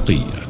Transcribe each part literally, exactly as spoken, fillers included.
بقية.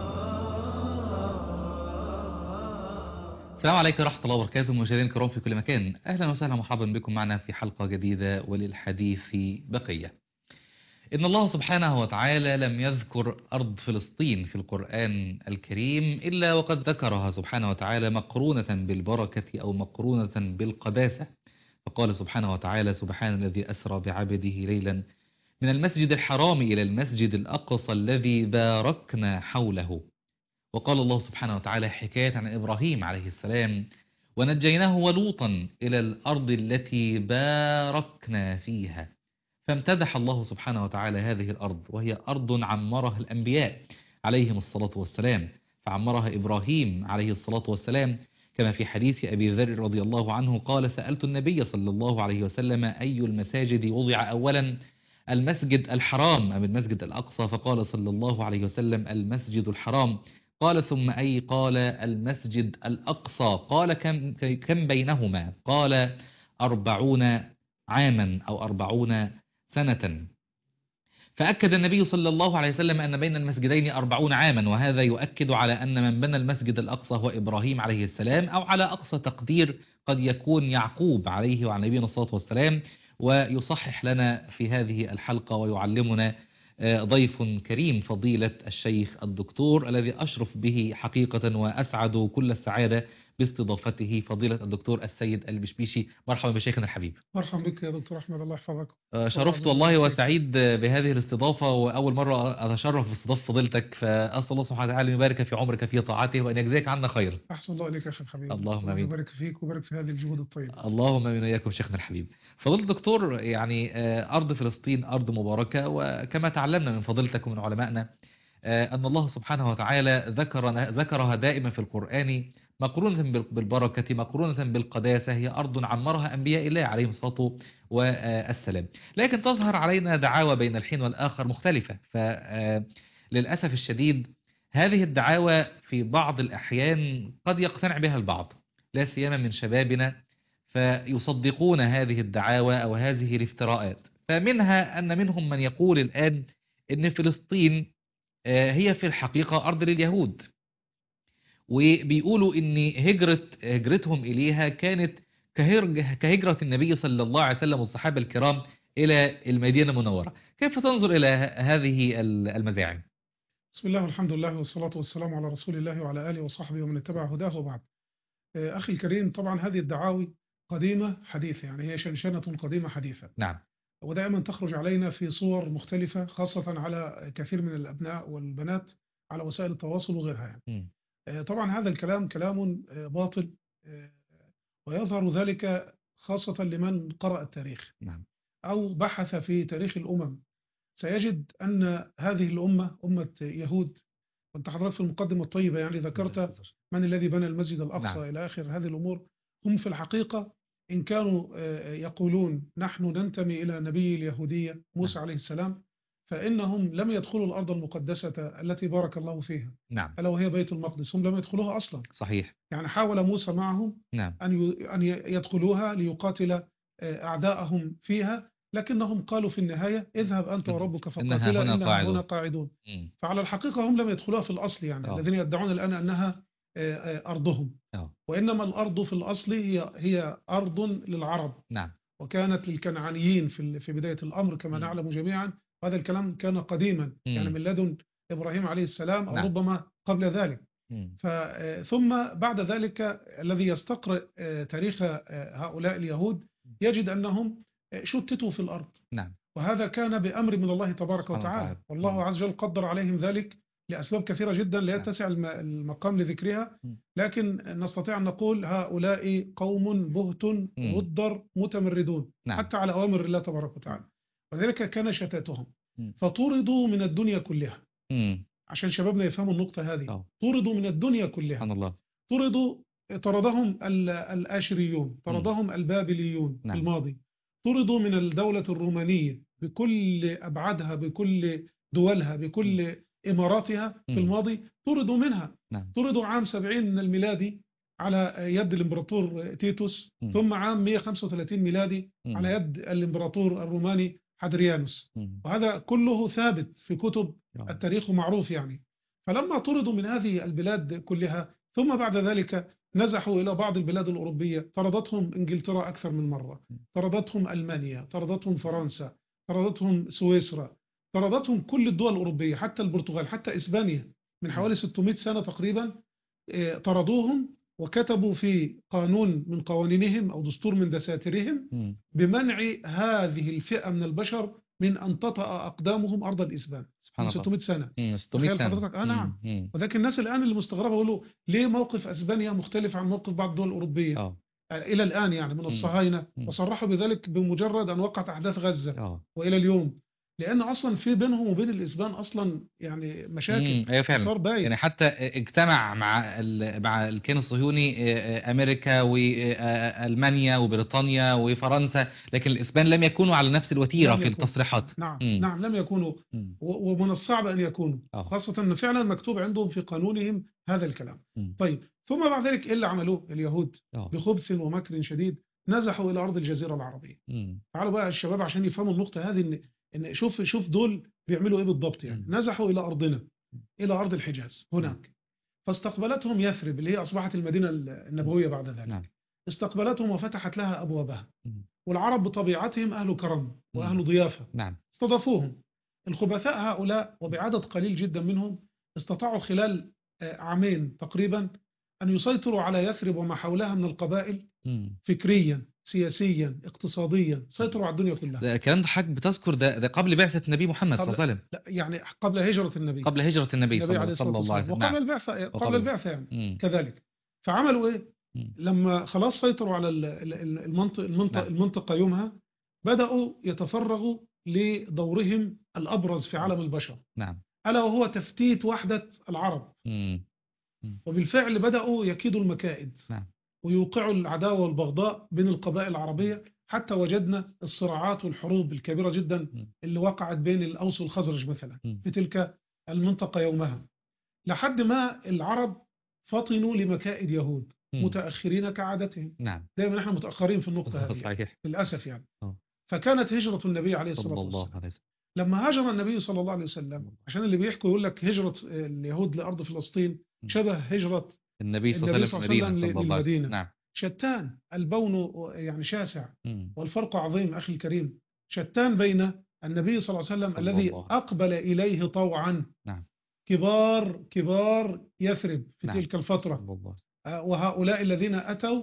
السلام عليكم ورحمة الله وبركاته، مشاهدينا الكرام في كل مكان، أهلا وسهلا ومرحبا بكم معنا في حلقة جديدة وللحديث بقية. إن الله سبحانه وتعالى لم يذكر أرض فلسطين في القرآن الكريم إلا وقد ذكرها سبحانه وتعالى مقرونة بالبركة أو مقرونة بالقداسة، فقال سبحانه وتعالى: سبحان الذي أسرى بعبده ليلا من المسجد الحرام إلى المسجد الأقصى الذي باركنا حوله. وقال الله سبحانه وتعالى حكاية عن إبراهيم عليه السلام: ونجيناه ولوطا إلى الأرض التي باركنا فيها. فامتدح الله سبحانه وتعالى هذه الأرض، وهي أرض عمرها الأنبياء عليهم الصلاة والسلام، فعمرها إبراهيم عليه الصلاة والسلام، كما في حديث أبي ذر رضي الله عنه قال: سألت النبي صلى الله عليه وسلم أي المساجد وضع أولا، المسجد الحرام أم المسجد الأقصى؟ فقال صلى الله عليه وسلم: المسجد الحرام. قال: ثم أي؟ قال: المسجد الأقصى. قال: كم, كم بينهما؟ قال: أربعون عاما أو أربعون سنة. فأكد النبي صلى الله عليه وسلم أن بين المسجدين أربعون عاما، وهذا يؤكد على أن من بنى المسجد الأقصى هو إبراهيم عليه السلام، أو على أقصى تقدير قد يكون يعقوب عليه وعلى نبينا الصلاة والسلام. ويصحح لنا في هذه الحلقة ويعلمنا ضيف كريم، فضيلة الشيخ الدكتور الذي أشرف به حقيقة وأسعد كل السعادة باستضافته، فضيلة الدكتور السيد البشبيشي. مرحبا بشيخنا الحبيب. مرحبا بك يا دكتور أحمد، الله يحفظك. شرفت والله وسعيد بهذه الاستضافة، وأول مرة أتشرف باستضافة فضيلتك، فأسأل الله سبحانه وتعالى أن يبارك في عمرك في طاعته وأن يجزيك عنا خير. أحسن الله إليك يا أخي الحبيب. اللهم آمين. يبارك فيك ويبارك في هذه الجهود الطيبة. اللهم آمين وإياكم شيخنا الحبيب. فضيلة الدكتور، يعني أرض فلسطين أرض مباركة، وكما تعلمنا من فضيلتك ومن علمائنا أن الله سبحانه وتعالى ذكر ذكرها دائما في القرآن مقرونة بالبركة، مقرونة بالقداسة، هي أرض عمرها أنبياء الله عليهم الصلاة والسلام. لكن تظهر علينا دعاوى بين الحين والآخر مختلفة، فللأسف الشديد هذه الدعاوى في بعض الأحيان قد يقتنع بها البعض، لا سيما من شبابنا، فيصدقون هذه الدعاوى أو هذه الافتراءات. فمنها أن منهم من يقول الآن إن فلسطين هي في الحقيقة أرض لليهود، وبيقولوا إن هجرة هجرتهم إليها كانت كهجرة النبي صلى الله عليه وسلم والصحابة الكرام إلى المدينة المنورة. كيف تنظر إلى هذه المزاعم؟ بسم الله والحمد لله والصلاة والسلام على رسول الله وعلى آله وصحبه ومن اتبع هداه وبعد. أخي الكريم، طبعا هذه الدعاوي قديمة حديثة، يعني هي شنشنة قديمة حديثة. نعم. ودائما تخرج علينا في صور مختلفة، خاصة على كثير من الأبناء والبنات على وسائل التواصل وغيرها يعني. م. طبعا هذا الكلام كلام باطل، ويظهر ذلك خاصة لمن قرأ التاريخ. نعم. أو بحث في تاريخ الأمم، سيجد أن هذه الأمة أمة يهود. وانت حضرتك في المقدمة الطيبة يعني ذكرت من الذي بنى المسجد الأقصى. نعم. إلى آخر هذه الأمور. هم في الحقيقة إن كانوا يقولون نحن ننتمي إلى نبي اليهودية موسى نعم. عليه السلام، فإنهم لم يدخلوا الأرض المقدسة التي بارك الله فيها. نعم. ألا وهي بيت المقدس، هم لم يدخلوها أصلا. صحيح. يعني حاول موسى معهم نعم. أن يدخلوها ليقاتل أعداءهم فيها، لكنهم قالوا في النهاية: اذهب أنت وربك فقاتلا إنها هنا, هنا قاعدون. م. فعلى الحقيقة هم لم يدخلوها في الأصل، يعني أوه. الذين يدعون الآن أنها أرضهم. أوه. وإنما الأرض في الأصل هي, هي أرض للعرب. نعم. وكانت للكنعانيين في, في بداية الأمر كما م. نعلم جميعا، وهذا الكلام كان قديما م. يعني من لدن إبراهيم عليه السلام أو نعم. ربما قبل ذلك. ثم بعد ذلك الذي يستقرأ تاريخ هؤلاء اليهود يجد أنهم شتتوا في الأرض. نعم. وهذا كان بأمر من الله تبارك وتعالى، والله عز وجل قدر عليهم ذلك لأسباب كثيرة جدا لا يتسع المقام لذكرها، لكن نستطيع أن نقول هؤلاء قوم بهت غدر متمردون. نعم. حتى على أوامر الله تبارك وتعالى، وذلك كان شتاتهم، فطردوا من الدنيا كلها. م. عشان شبابنا يفهموا النقطة هذه. أوه. طردوا من الدنيا كلها. سبحان الله. طردوا، طردهم الآشريون، طردهم م. البابليون. نعم. في الماضي. طردوا من الدولة الرومانية بكل أبعادها، بكل دولها، بكل م. إماراتها. م. في الماضي طردوا منها. نعم. طردوا عام سبعين من الميلادي على يد الإمبراطور تيتوس. م. ثم عام مئة وخمسة وثلاثين ميلادي م. على يد الإمبراطور الروماني حدريانوس. م. وهذا كله ثابت في كتب التاريخ ومعروف يعني. فلما طردوا من هذه البلاد كلها ثم بعد ذلك نزحوا إلى بعض البلاد الأوروبية، طردتهم إنجلترا أكثر من مرة، طردتهم ألمانيا، طردتهم فرنسا، طردتهم سويسرا، طردتهم كل الدول الأوروبية، حتى البرتغال، حتى إسبانيا من حوالي ستمائة سنة تقريبا طردوهم، وكتبوا في قانون من قوانينهم أو دستور من دساتيرهم بمنع هذه الفئة من البشر من أن تطأ أقدامهم أرض الإسبان من ستمائة سنة. تخيل حضرتك. آه نعم. وذلك الناس الآن اللي مستغربة يقولوا ليه موقف أسبانيا مختلف عن موقف بعض الدول الأوروبية أوه. إلى الآن يعني من الصهاينة، وصرحوا بذلك بمجرد أن وقعت أحداث غزة أوه. وإلى اليوم، لأن أصلا في بينهم وبين الإسبان أصلا يعني مشاكل. أيوة فعلا. يعني حتى اجتمع مع مع الكيان الصهيوني أمريكا وألمانيا وبريطانيا وفرنسا، لكن الإسبان لم يكونوا على نفس الوتيرة في التصريحات. نعم مم. نعم لم يكونوا، ومن الصعب أن يكونوا أوه. خاصة أن فعلا مكتوب عندهم في قانونهم هذا الكلام. مم. طيب ثم بعد ذلك إيه اللي عملوه اليهود أوه. بخبث ومكر شديد؟ نزحوا إلى أرض الجزيرة العربية. مم. تعالوا بقى الشباب عشان يفهموا النقطة هذه، إن إن شوف شوف دول بيعملوا إيه بالضبط. يعني مم. نزحوا إلى أرضنا، إلى أرض الحجاز هناك. فاستقبلتهم يثرب اللي هي أصبحت المدينة النبوية بعد ذلك. نعم. استقبلتهم وفتحت لها أبوابها. والعرب بطبيعتهم أهل كرم وأهل ضيافة. نعم. استضافوهم. الخبثاء هؤلاء وبعدد قليل جدا منهم استطاعوا خلال عامين تقريبا أن يسيطروا على يثرب وما حولها من القبائل مم. فكريا سياسيا اقتصاديا، سيطروا على الدنيا كلها. ده الكلام ده حضرتك بتذكر ده, ده قبل بعثة النبي محمد صلى الله عليه وسلم. لا يعني قبل هجرة النبي قبل هجرة النبي, النبي صلى, صلى الله عليه وسلم، وقبل البعثة قبل البعثة يعني مم. كذلك. فعملوا ايه مم. لما خلاص سيطروا على المنطقة المنطقة, نعم. المنطقة يومها بدأوا يتفرغوا لدورهم الأبرز في عالم البشر. نعم. ألا وهو تفتيت وحدة العرب. مم. مم. وبالفعل بدأوا يكيدوا المكائد. نعم. ويوقعوا العداوة والبغضاء بين القبائل العربية، حتى وجدنا الصراعات والحروب الكبيرة جدا اللي وقعت بين الأوس والخزرج مثلا في تلك المنطقة يومها، لحد ما العرب فطنوا لمكائد يهود متأخرين كعادتهم. نعم. دائما نحن متأخرين في النقطة هذه صحيح. للأسف يعني. أوه. فكانت هجرة النبي عليه الصلاة والسلام لما هاجر النبي صلى الله عليه وسلم، عشان اللي بيحكوا يقول لك هجرة اليهود لأرض فلسطين شبه هجرة النبي صلى الله عليه وسلم للمدينة. نعم. شتان، البون يعني شاسع مم. والفرق عظيم أخي الكريم. شتان بين النبي صلى الله عليه وسلم الذي أقبل إليه طوعا. نعم. كبار كبار يثرب في نعم. تلك الفترة، وهؤلاء الذين أتوا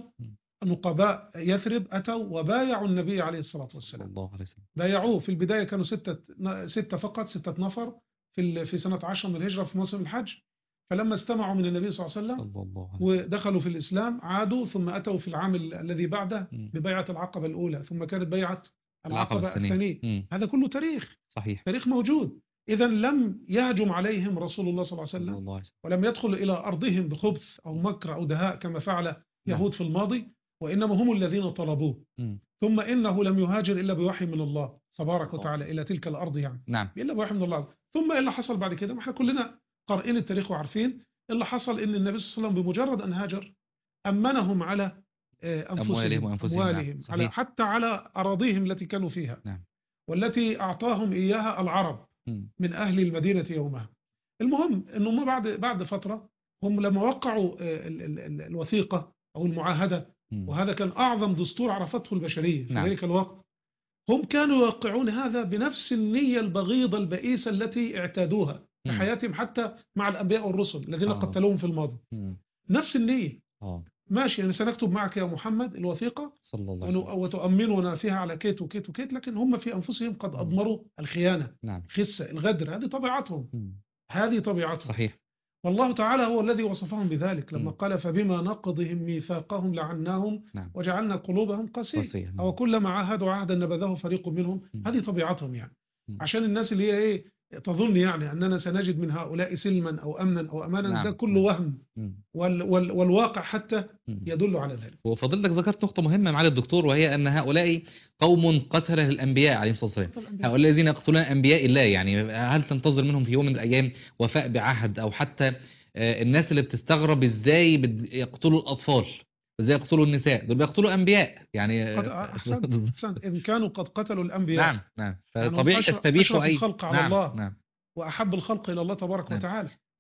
نقباء يثرب أتوا وبايعوا النبي عليه الصلاة والسلام. الله عليه وسلم. بايعوه في البداية كانوا ستة ستة فقط ستة نفر في في سنة عشر من الهجرة في موسم الحج. فلما استمعوا من النبي صلى الله عليه وسلم ودخلوا في الإسلام عادوا، ثم أتوا في العام الذي بعده ببيعة العقبة الأولى، ثم كانت بيعة العقبة الثانية. هذا كله تاريخ صحيح. تاريخ موجود. إذا لم يهجم عليهم رسول الله صلى الله عليه وسلم ولم يدخل إلى أرضهم بخبث أو مكر أو دهاء كما فعل يهود في الماضي، وإنما هم الذين طلبوه. ثم إنه لم يهاجر إلا بوحي من الله تبارك وتعالى إلى تلك الأرض يعني. نعم. إلا بوحي من الله. ثم إيه اللي حصل بعد كده؟ ما احنا كلنا قارئين التاريخ وعارفين اللي حصل. إن النبي صلى الله عليه وسلم بمجرد أن هاجر أمنهم على أنفسهم أموالهم, وأنفسهم أموالهم نعم. على حتى على أراضيهم التي كانوا فيها. نعم. والتي أعطاهم إياها العرب م. من أهل المدينة يومها. المهم أنهم بعد بعد فترة هم لما وقعوا ال ال ال الوثيقة أو المعاهدة م. وهذا كان أعظم دستور عرفته البشرية في نعم. ذلك الوقت، هم كانوا يوقعون هذا بنفس النية البغيضة البئيسة التي اعتادوها في حياتهم حتى مع الأنبياء والرسل الذين آه. قتلوهم في الماضي. م. نفس النية. آه. ماشي يعني سنكتب معك يا محمد الوثيقة صلى الله عليه وسلم وتؤمننا فيها على كيت وكيت وكيت، لكن هم في أنفسهم قد أضمروا الخيانة. نعم. خسة الغدر. هذه طبيعتهم. م. هذه طبيعتهم صحيح. والله تعالى هو الذي وصفهم بذلك لما م. قال فبما نقضهم ميثاقهم لعناهم نعم. وجعلنا قلوبهم قاسية نعم. أو كلما عاهدوا عهدا نبذه فريق منهم. م. هذه طبيعتهم يعني. م. عشان الناس اللي هي إيه تظن يعني أننا سنجد من هؤلاء سلما أو أمنا أو أمانا نعم. ده كله وهم وال وال والواقع حتى يدل على ذلك. وفضلتك ذكرت نقطة مهمة معالي الدكتور، وهي أن هؤلاء قوم قتله الأنبياء عليهم الصلاة والسلام. هؤلاء الذين يقتلون أنبياء الله، يعني هل تنتظر منهم في يوم من الأيام وفاء بعهد؟ أو حتى الناس اللي بتستغرب إزاي يقتلوا الأطفال، إزاي يقتلوا النساء، دول بيقتلوا أنبياء يعني. أحسن أحسن إن كانوا قد قتلوا الأنبياء. نعم نعم. فطبيعي تستبيحوا أي الخلق على نعم. الله نعم. وأحب الخلق إلى الله تبارك نعم. وتعالى.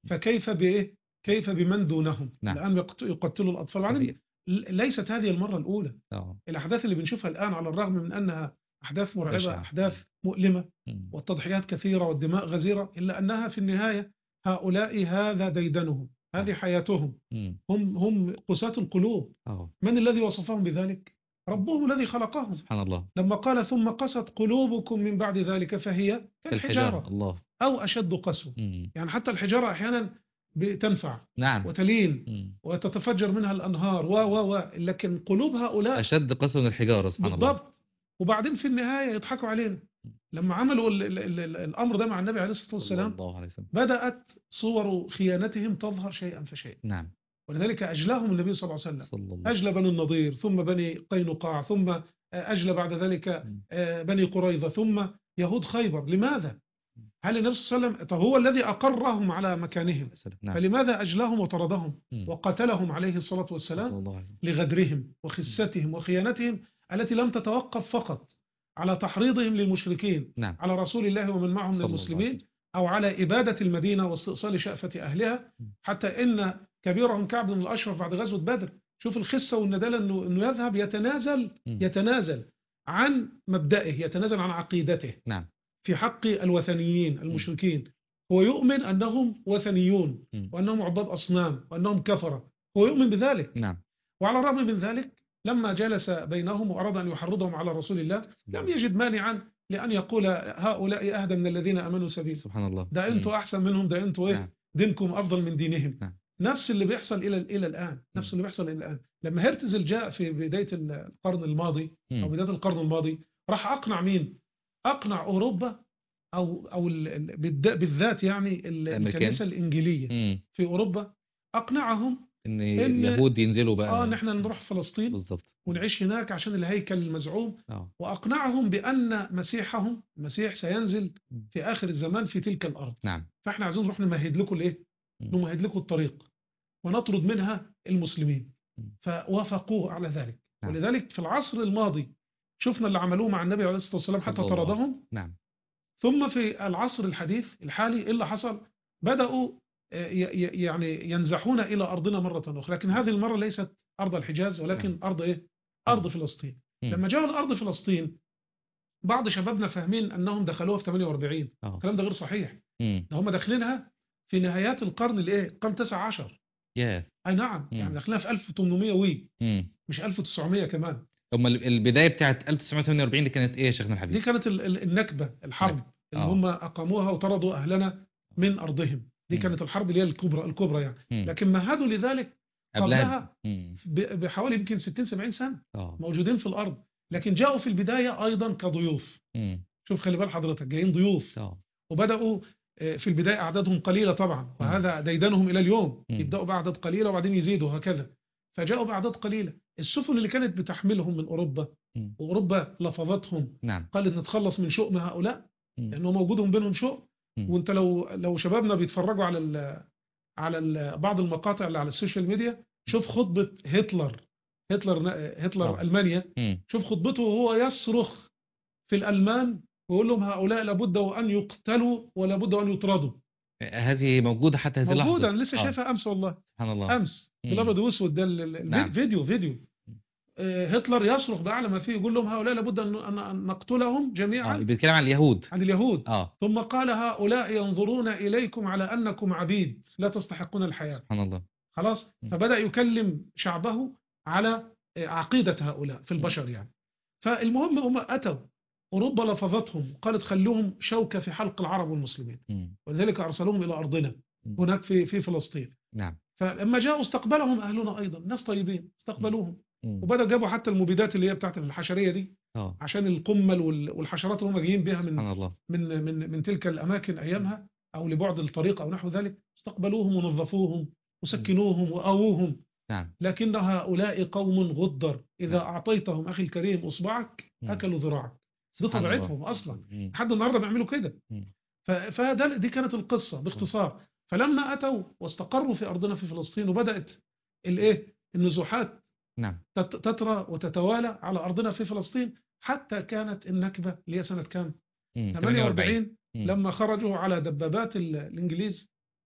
فكيف بايه كيف بمن دونهم. نعم. الان يقتلوا الاطفال. بعدين ليست هذه المره الاولى. أوه. الاحداث اللي بنشوفها الان على الرغم من انها احداث مرعبه بشع. احداث مؤلمه مم. والتضحيات كثيره والدماء غزيره، الا انها في النهايه هؤلاء هذا ديدنهم، هذه أوه. حياتهم. مم. هم هم قساة القلوب. أوه. من الذي وصفهم بذلك؟ ربهم الذي خلقهم. سبحان الله. لما قال ثم قست قلوبكم من بعد ذلك فهي كالحجارة الله. أو أشد قسوة. يعني حتى الحجارة أحيانا بتنفع نعم. وتلين مم. وتتفجر منها الأنهار و و و لكن قلوب هؤلاء أشد قسوة من الحجارة. سبحان بالضبط. الله. بالضبط. وبعدين في النهاية يضحكوا علينا. لما عملوا ال ال ال ال الأمر ده مع النبي عليه الصلاة والسلام بدأت صور خيانتهم تظهر شيئا فشيئا. نعم. ولذلك أجلاهم النبي صلى الله عليه وسلم. أجلى بني النضير، ثم بني قينقاع، ثم أجلى بعد ذلك بني قريظة، ثم يهود خيبر. لماذا؟ هل النبي صلى الله عليه وسلم هو الذي أقرهم على مكانهم؟ نعم. فلماذا أجلاهم وطردهم وقتلهم عليه الصلاة والسلام؟ لغدرهم وخستهم وخيانتهم التي لم تتوقف فقط على تحريضهم للمشركين. نعم. على رسول الله ومن معهم من المسلمين، أو على إبادة المدينة واستئصال شأفة أهلها، حتى إن كبيرهم كعب بن الأشرف بعد غزوة بدر، شوف الخسة والندالة إنه إنه يذهب يتنازل يتنازل عن مبدئه، يتنازل عن عقيدته. نعم. في حق الوثنيين المشركين. هو يؤمن أنهم وثنيون وأنهم عباد أصنام وأنهم كفرة، هو يؤمن بذلك. نعم. وعلى الرغم من ذلك لما جلس بينهم وأراد أن يحرضهم على رسول الله لم يجد مانعا لأن يقول هؤلاء أهدى من الذين أمنوا سبيل. سبحان الله. ده أنتوا أحسن منهم، ده أنتوا إيه؟ نعم. دينكم أفضل من دينهم. نعم. نفس اللي بيحصل إلى إلى الآن، نفس اللي بيحصل إلى الآن. لما هرتزل جاء في بداية القرن الماضي أو بداية القرن الماضي راح أقنع مين؟ أقنع أوروبا أو أو بالذات يعني الكنيسة الإنجيلية مم. في أوروبا، أقنعهم إن, إن اليهود ينزلوا بقى آه نحن نروح فلسطين بالضبط ونعيش هناك عشان الهيكل المزعوم. أوه. وأقنعهم بأن مسيحهم المسيح سينزل في آخر الزمان في تلك الأرض. نعم. فإحنا عايزين نروح نمهد لكم الإيه؟ نمهد لكم الطريق ونطرد منها المسلمين. فوافقوه على ذلك. نعم. ولذلك في العصر الماضي شفنا اللي عملوه مع النبي عليه الصلاة والسلام حتى طردهم. نعم. ثم في العصر الحديث الحالي إيه اللي حصل؟ بدأوا يعني ينزحون إلى أرضنا مرة أخرى، لكن هذه المرة ليست أرض الحجاز ولكن نعم. أرض إيه؟ أرض فلسطين. م. لما جاءوا الأرض فلسطين بعض شبابنا فاهمين أنهم دخلوها في ثمانية وأربعين. الكلام ده غير صحيح. ده هم داخلينها في نهايات القرن الإيه؟ القرن التاسع عشر. yeah. أي نعم. م. يعني داخلينها في ألف وثمانمائة وي م. مش ألف وتسعمائة كمان. هم البداية بتاعت ألف وتسعمائة وثمانية وأربعين دي كانت إيه يا شيخنا الحبيب؟ دي كانت النكبة، الحرب نكبة. اللي هم أقاموها وطردوا أهلنا من أرضهم. دي م. كانت الحرب اللي هي الكبرى الكبرى يعني. م. لكن مهدوا لذلك قبلها بحوالي يمكن ستين سبعين سنة أوه. موجودين في الأرض، لكن جاءوا في البداية أيضا كضيوف. م. شوف خلي بال حضرتك جايين ضيوف أوه. وبدأوا في البداية أعدادهم قليلة طبعا، وهذا ديدنهم إلى اليوم. م. يبدأوا بأعداد قليلة وبعدين يزيدوا هكذا. فجاءوا بأعداد قليلة. السفن اللي كانت بتحملهم من أوروبا م. وأوروبا لفظتهم نعم. قالت نتخلص من شؤم هؤلاء لأنه موجودهم بينهم شؤم. وانت لو لو شبابنا بيتفرجوا على ال على ال بعض المقاطع اللي على السوشيال ميديا، شوف خطبة هتلر هتلر هتلر أوه. ألمانيا. م. شوف خطبته وهو يصرخ في الألمان ويقول لهم هؤلاء لابد وأن يقتلوا ولابد وأن يطردوا. هذه موجودة حتى هذه اللحظة. موجودة لسه شايفها أمس والله. سبحان الله. أمس بالأبيض وأسود ده الفيديو فيديو هتلر يصرخ بأعلى ما فيه يقول لهم هؤلاء لابد أن نقتلهم جميعا. آه. بيتكلم عن اليهود. عن اليهود. آه. ثم قال هؤلاء ينظرون إليكم على أنكم عبيد لا تستحقون الحياة. سبحان الله. خلاص. فبدأ يكلم شعبه على عقيدة هؤلاء في البشر يعني. فالمهم هم أتوا أوروبا لفظتهم قالت خلوهم شوكة في حلق العرب والمسلمين. م. ولذلك أرسلوهم إلى أرضنا م. هناك في في فلسطين. نعم. فلما جاءوا استقبلهم أهلنا أيضا ناس طيبين استقبلوهم. م. وبدأ جابوا حتى المبيدات اللي هي بتاعت الحشرية دي أوه. عشان القمل والحشرات اللي هم جايين بها من الله. من من من تلك الأماكن أيامها أو لبعد الطريق أو نحو ذلك. استقبلوهم ونظفوهم وسكنوهم وآووهم. نعم. لكن هؤلاء قوم غدر إذا نعم. أعطيتهم أخي الكريم أصبعك أكلوا ذراعك. دي طبيعتهم أصلا لحد النهاردة بيعملوا كده. فده دي كانت القصة باختصار. فلما أتوا واستقروا في أرضنا في فلسطين وبدأت الإيه النزوحات نعم. تترى وتتوالى على أرضنا في فلسطين حتى كانت النكبة اللي هي سنة كام ثمانية وأربعين لما خرجوا على دبابات الإنجليز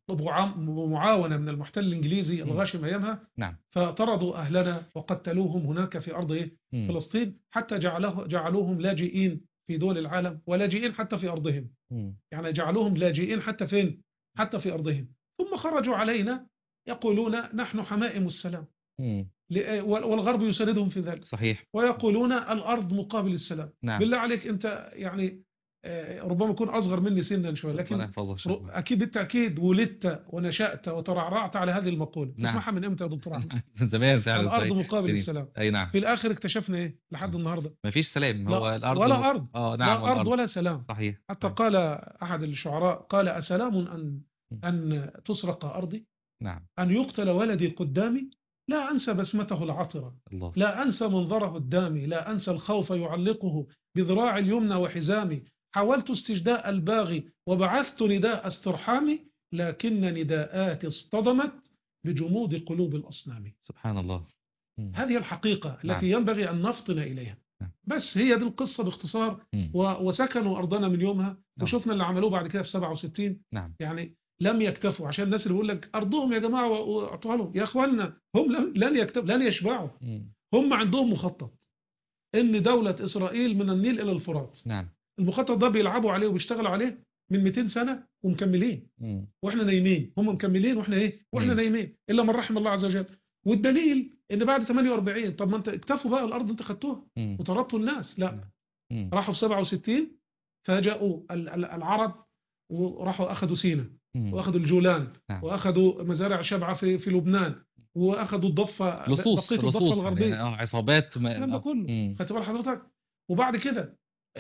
بمعاونة من المحتل الإنجليزي الغاشم أيامها. نعم. فطردوا أهلنا وقتلوهم هناك في أرض فلسطين، حتى جعله جعلوهم لاجئين في دول العالم ولاجئين حتى في أرضهم. م. يعني جعلوهم لاجئين حتى فين؟ حتى في أرضهم. ثم خرجوا علينا يقولون نحن حمائم السلام، م. والغرب يساندهم في ذلك. صحيح. ويقولون الأرض مقابل السلام. نعم. بالله عليك أنت يعني ربما يكون أصغر مني سنا شوية، لكن أكيد بالتأكيد ولدت ونشأت وترعرعت على هذه المقولة. نعم. تسمعها من إمتى يا دكتور أحمد؟ من زمان فعلا. الأرض مقابل سنين. السلام. أي نعم. في الآخر اكتشفنا إيه لحد النهاردة؟ مفيش سلام. هو الأرض ولا م... أرض. آه نعم. لا أرض ولا سلام. صحيح. حتى صحيح. قال أحد الشعراء قال أسلام أن أن تسرق أرضي؟ نعم. أن يقتل ولدي قدامي؟ لا أنسى بسمته العطرة، الله. لا أنسى منظره الدامي، لا أنسى الخوف يعلقه بذراع اليمنى وحزامي. حاولت استجداء الباغي وبعثت نداء استرحامي، لكن نداءاتي اصطدمت بجمود قلوب الأصنام. سبحان الله. م. هذه الحقيقة التي نعم. ينبغي أن نفطن إليها. نعم. بس هي دي القصة باختصار. وسكنوا أرضنا من يومها. نعم. وشفنا اللي عملوه بعد كده في سبعة وستين. نعم. يعني لم يكتفوا، عشان الناس اللي بيقول لك أرضهم يا جماعة وأعطوها لهم، يا أخوانا هم لم لن يكتفوا، لن يشبعوا. م. هم عندهم مخطط إن دولة إسرائيل من النيل إلى الفرات. نعم. المخطط ده بيلعبوا عليه وبيشتغلوا عليه من مئتين سنة ومكملين. م. واحنا نايمين، هم مكملين واحنا ايه واحنا م. نايمين، الا من رحم الله عز وجل. والدليل ان بعد ثمانية وأربعين طب ما انت اكتفوا بقى الارض انت خدتوها وطردتوا الناس. لا م. راحوا في سبعة وستين فاجأوا العرب وراحوا اخذوا سيناء واخذوا الجولان. نعم. واخذوا مزارع شبعة في في لبنان، واخذوا الضفة لصوص بقية الضفة الغربية. يعني اه عصابات الكلام ده كله. خدت بال حضرتك؟ وبعد كده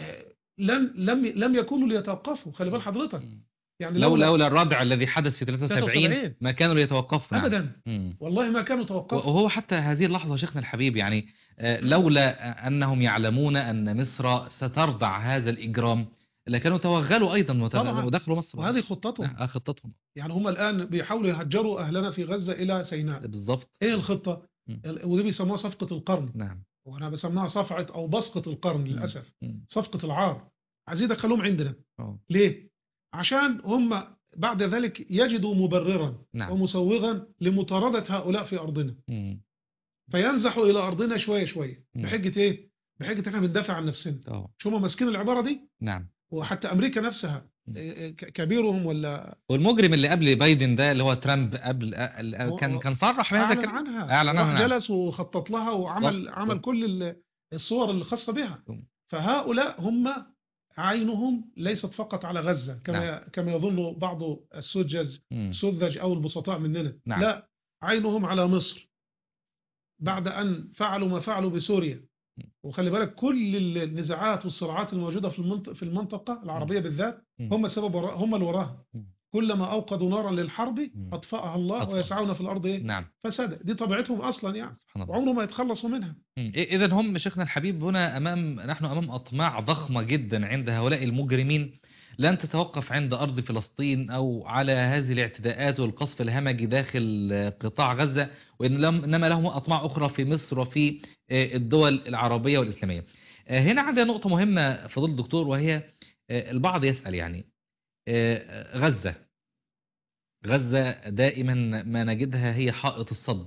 لم لم لم يكونوا ليتوقفوا. خلي بال حضرتك، يعني لولا لولا الردع الذي حدث في ثلاثة وسبعين ما كانوا ليتوقفوا. نعم. ابدا. مم. والله ما كانوا توقفوا. وهو حتى هذه اللحظة شيخنا الحبيب يعني لولا أنهم يعلمون أن مصر سترضع هذا الإجرام لكانوا توغلوا أيضا ودخلوا مصر. وهذه خطتهم. آه خطتهم. يعني هم الآن بيحاولوا يهجروا أهلنا في غزة إلى سيناء. بالضبط. إيه الخطة؟ ودي بيسموها صفقة القرن. نعم. وأنا بسميها صفعة أو بسقة القرن للأسف. مم. صفقة العار. عايزين يدخلوهم عندنا. أوه. ليه؟ عشان هم بعد ذلك يجدوا مبررا. نعم. ومسوغا لمطاردة هؤلاء في أرضنا. مم. فينزحوا إلى أرضنا شوية شوية. مم. بحجة إيه؟ بحجة إحنا بندافع عن نفسنا. أوه. شو هم ماسكين العبارة دي؟ نعم. وحتى أمريكا نفسها كبيرهم ولا. والمجرم اللي قبل بايدن ده اللي هو ترامب قبل كان كان صرح بهذا الكلام. أعلن عنها. أعلن عنها. جلس وخطط لها وعمل صح. عمل صح. كل الصور الخاصة بها. فهؤلاء هم عينهم ليست فقط على غزة كما نعم. كما يظن بعض السذج السذج أو البسطاء مننا. نعم. لا، عينهم على مصر بعد أن فعلوا ما فعلوا بسوريا. وخلي بالك كل النزاعات والصراعات الموجودة في المنطقة في المنطقة العربية بالذات هم السبب، هم اللي وراها. كلما أوقدوا نارا للحرب أطفأها الله أطفأ. ويسعون في الأرض إيه؟ نعم. فساد. دي طبيعتهم أصلا يعني وعمرهم ما يتخلصوا منها. إذا هم شيخنا الحبيب هنا أمام نحن أمام أطماع ضخمة جدا عند هؤلاء المجرمين لن تتوقف عند أرض فلسطين أو على هذه الاعتداءات والقصف الهمجي داخل قطاع غزة، وإنما لهم أطماع أخرى في مصر وفي الدول العربية والإسلامية. هنا عندنا نقطة مهمة فضل الدكتور، وهي البعض يسأل يعني غزة غزة دائما ما نجدها هي حائط الصد،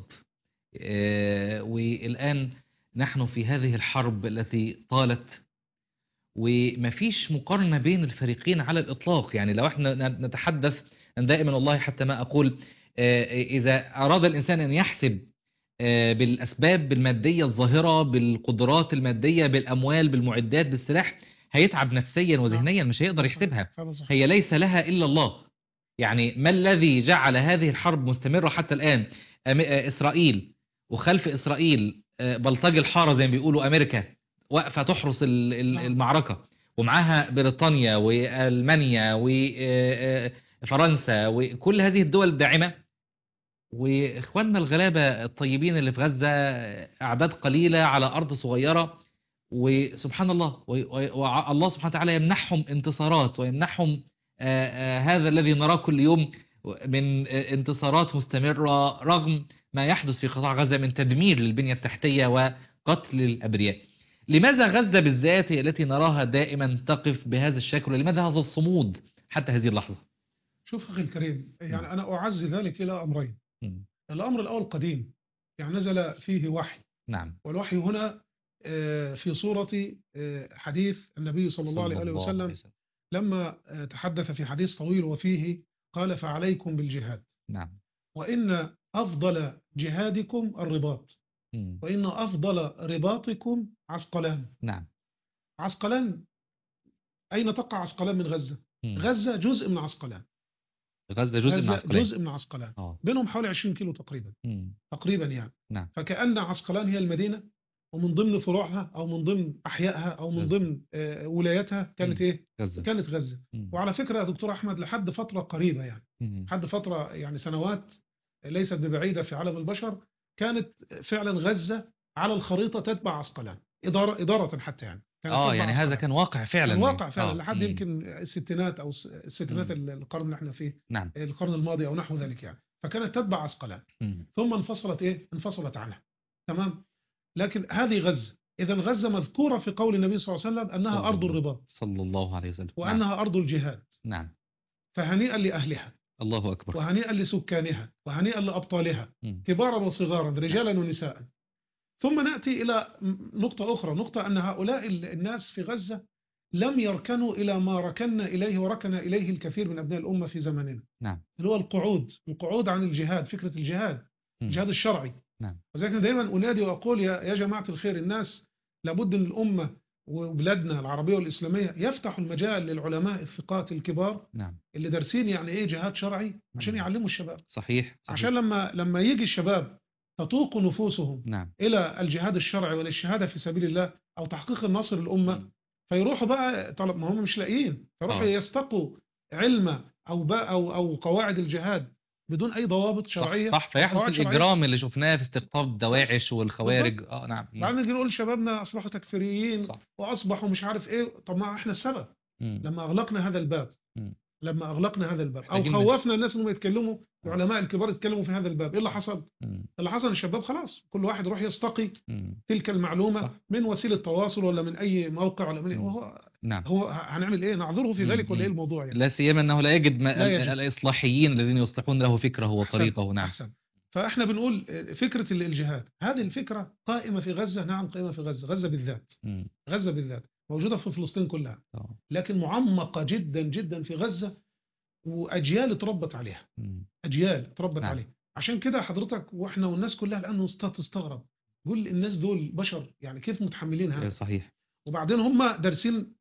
والآن نحن في هذه الحرب التي طالت ومفيش مقارنة بين الفريقين على الإطلاق. يعني لو احنا نتحدث دائما والله حتى ما أقول إذا أراد الإنسان أن يحسب بالأسباب المادية الظاهرة، بالقدرات المادية، بالأموال، بالمعدات، بالسلاح، هيتعب نفسيا وذهنيا، مش هيقدر يحسبها. هي ليس لها إلا الله. يعني ما الذي جعل هذه الحرب مستمرة حتى الآن؟ إسرائيل، وخلف إسرائيل بلطجي الحارة زي ما بيقولوا أمريكا واقفة تحرس المعركة، ومعها بريطانيا وألمانيا وفرنسا وكل هذه الدول الداعمة، وإخواننا الغلابة الطيبين اللي في غزة أعداد قليلة على أرض صغيرة، وسبحان الله والله سبحانه وتعالى يمنحهم انتصارات ويمنحهم هذا الذي نراه كل يوم من انتصارات مستمرة رغم ما يحدث في قطاع غزة من تدمير للبنية التحتية وقتل الأبرياء. لماذا غزة بالذات التي نراها دائما تقف بهذا الشكل، ولماذا هذا الصمود حتى هذه اللحظة؟ شوف أخي الكريم، يعني أنا أعزي ذلك إلى أمرين. م. الأمر الأول قديم، يعني نزل فيه وحي. نعم. والوحي هنا في صورة حديث النبي صلى الله عليه وسلم لما تحدث في حديث طويل وفيه قال فعليكم بالجهاد. نعم. وإن أفضل جهادكم الرباط، م. وإن أفضل رباطكم عسقلان. نعم. عسقلان أين تقع عسقلان من غزة؟ م. غزة جزء من عسقلان. غزة جزء غزة من عسقلان. جزء من عسقلان. أوه. بينهم حوالي عشرين كيلو تقريبا. م. تقريبا يعني. نعم. فكأن عسقلان هي المدينة، ومن ضمن فروعها أو من ضمن أحيائها أو من غزة. ضمن آه ولايتها كانت م. إيه؟ غزة. كانت غزة. م. وعلى فكرة يا دكتور أحمد لحد فترة قريبة يعني م. لحد فترة يعني سنوات ليست ببعيدة في عالم البشر كانت فعلا غزة على الخريطة تتبع عسقلان إدارة إدارة حتى يعني. اه يعني هذا كان واقع فعلا. كان واقع فعلا آه. لحد يمكن الستينات او الستينات القرن اللي احنا فيه. نعم. القرن الماضي او نحو ذلك يعني. فكانت تتبع عسقلان ثم انفصلت ايه انفصلت عنها. تمام. لكن هذه غزة، اذا غزة مذكورة في قول النبي صلى الله عليه وسلم انها ارض الرباط صلى الله عليه وسلم، وانها نعم. ارض الجهاد. نعم. فهنيئا لاهلها، الله اكبر، وهنيئا لسكانها، وهنيئا لابطالها كبارا وصغارا رجالا نعم. ونساء. ثم نأتي إلى نقطة أخرى، نقطة أن هؤلاء الناس في غزة لم يركنوا إلى ما ركنا إليه وركن إليه الكثير من أبناء الأمة في زماننا. نعم. اللي هو القعود القعود عن الجهاد، فكرة الجهاد، م. الجهاد الشرعي. نعم. وذلك دائما أنادي وأقول يا يا جماعة الخير، الناس لابد أن الأمة وبلادنا العربية والإسلامية يفتحوا المجال للعلماء الثقات الكبار. نعم. اللي دارسين يعني إيه جهاد شرعي عشان يعلموا الشباب. صحيح. صحيح. عشان لما لما يجي الشباب تطوق نفوسهم نعم. إلى الجهاد الشرعي وللشهادة في سبيل الله أو تحقيق النصر للأمة، م. فيروحوا بقى طلب، ما هم مش لاقيين، فيروحوا آه. يستقوا علم أو, أو, أو قواعد الجهاد بدون أي ضوابط شرعية. صح, صح. فيحدث الإجرام اللي شفناه في استقطاب دواعش والخوارج. آه نعم. بعدين نجي نقول شبابنا أصبحوا تكفيريين. صح. وأصبحوا مش عارف إيه. طب ما إحنا السبب. م. لما أغلقنا هذا الباب م. لما أغلقنا هذا الباب أو خوفنا الناس أنهم يتكلموا، العلماء الكبار يتكلموا في هذا الباب، إيه اللي حصل؟ م. اللي حصل الشباب خلاص كل واحد يروح يستقي م. تلك المعلومة صح. من وسيلة تواصل ولا من أي موقع ولا من وهو نعم. هو هنعمل إيه؟ نعذره في ذلك ولا إيه الموضوع يعني؟ لا سيما أنه لا يجد, ما لا يجد. الإصلاحيين الذين يصلحون له فكره وطريقه. نعم. أحسن. فإحنا بنقول فكرة الجهاد هذه الفكرة قائمة في غزة. نعم قائمة في غزة، غزة بالذات. م. غزة بالذات موجودة في فلسطين كلها. أوه. لكن معمقة جدا جدا في غزة، وأجيال اتربت عليها. أجيال اتربت نعم. عليها. عشان كده حضرتك وإحنا والناس كلها الآن تستغرب، قول الناس دول بشر يعني كيف متحملين هذا؟ صحيح. وبعدين هم دارسين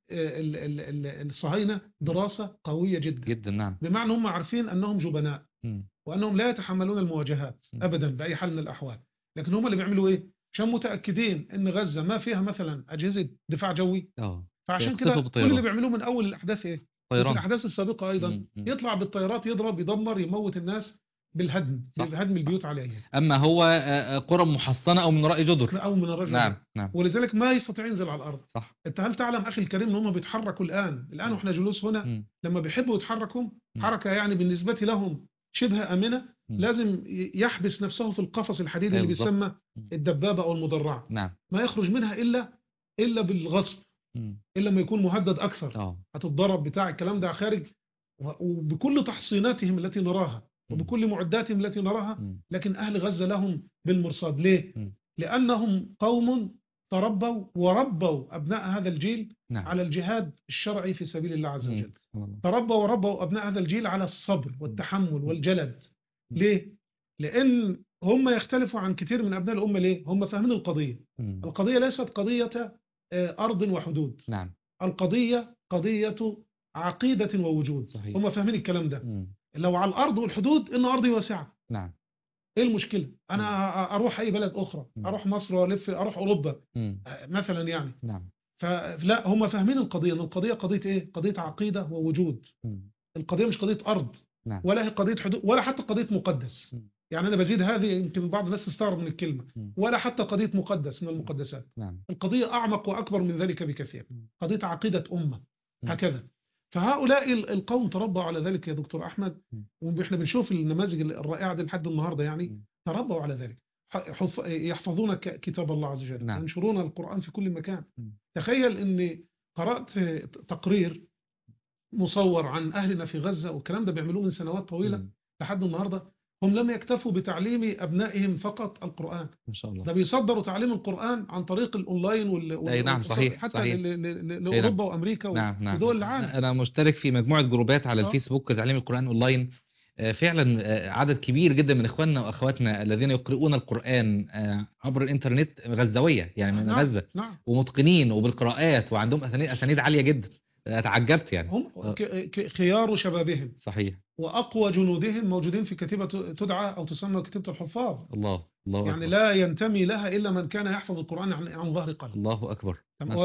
الصهاينة دراسة قوية جدا جدا. نعم. بمعنى هم عارفين أنهم جبناء م. وأنهم لا يتحملون المواجهات م. أبدا بأي حال من الأحوال. لكن هم اللي بيعملوا إيه؟ عشان متأكدين أن غزة ما فيها مثلا أجهزة دفاع جوي. أوه. فعشان كده كل اللي بيعملوه من أول الأحداث إيه؟ في الأحداث السابقة أيضا م. م. يطلع بالطيارات يضرب يدمر يموت الناس بالهدم، بهدم البيوت عليها. أما هو قرى محصنة أو من وراء جدر أو من وراء جدر. نعم. نعم. ولذلك ما يستطيع ينزل على الأرض. صح. أنت هل تعلم أخي الكريم أن هم بيتحركوا الآن الآن وإحنا جلوس هنا م. لما بيحبوا يتحركوا م. حركة يعني بالنسبة لهم شبه آمنة، م. لازم يحبس نفسه في القفص الحديدي اللي بيسمى الدبابة أو المدرعة. نعم. ما يخرج منها إلا إلا بالغصب، م. إلا ما يكون مهدد أكثر. أوه. هتتضرب بتاع الكلام ده خارج، وبكل تحصيناتهم التي نراها وبكل معداتهم التي نراها. لكن أهل غزة لهم بالمرصاد. ليه؟ لأنهم قوم تربوا وربوا أبناء هذا الجيل نعم. على الجهاد الشرعي في سبيل الله عز وجل. تربوا وربوا أبناء هذا الجيل على الصبر والتحمل والجلد. ليه؟ لأن هم يختلفوا عن كثير من أبناء الأمة. ليه؟ هم فاهمين القضية. القضية ليست قضية أرض وحدود. نعم. القضية قضية عقيدة ووجود. صحيح. هم فاهمين الكلام ده. م. لو على الأرض والحدود إن أرضي واسعة. نعم. إيه المشكلة؟ أنا م. أروح أي بلد أخرى، م. أروح مصر وألف، أروح أوروبا م. مثلا يعني. نعم. فلا هم فاهمين القضية. إن القضية قضية إيه؟ قضية عقيدة ووجود. م. القضية مش قضية أرض. نعم. ولا هي قضية حدود ولا حتى قضية مقدس. م. يعني أنا بزيد هذه يمكن بعض الناس تستغرب من الكلمة. م. ولا حتى قضية مقدس من المقدسات. نعم. القضية أعمق وأكبر من ذلك بكثير. قضية عقيدة أمة. م. هكذا. فهؤلاء القوم تربوا على ذلك يا دكتور أحمد، وإحنا بنشوف النماذج الرائعة دي لحد النهاردة يعني تربوا على ذلك. يحفظون كتاب الله عز وجل. نعم. ينشرون القرآن في كل مكان. م. تخيل أني قرأت تقرير مصور عن أهلنا في غزة، والكلام ده بيعملوه من سنوات طويلة م. لحد النهاردة. هم لم يكتفوا بتعليم أبنائهم فقط القرآن، ما شاء الله، ده بيصدروا تعليم القرآن عن طريق الأونلاين وال... وال... أي نعم صحيح حتى صحيح. لأوروبا وأمريكا نعم نعم. ودول العالم. أنا مشترك في مجموعة جروبات على أه. الفيسبوك تعليم القرآن أونلاين. فعلا عدد كبير جدا من إخواننا وأخواتنا الذين يقرؤون القرآن عبر الإنترنت غزاوية، يعني من نعم. غزة، نعم. ومتقنين وبالقراءات وعندهم أسانيد أسانيد عالية جدا. تعجبت يعني. هم خيار شبابهم صحيح، وأقوى جنودهم موجودين في كتيبة تدعى أو تسمى كتيبة الحفاظ. الله الله يعني أكبر. لا ينتمي لها إلا من كان يحفظ القرآن عن, عن ظهر قلب. الله أكبر.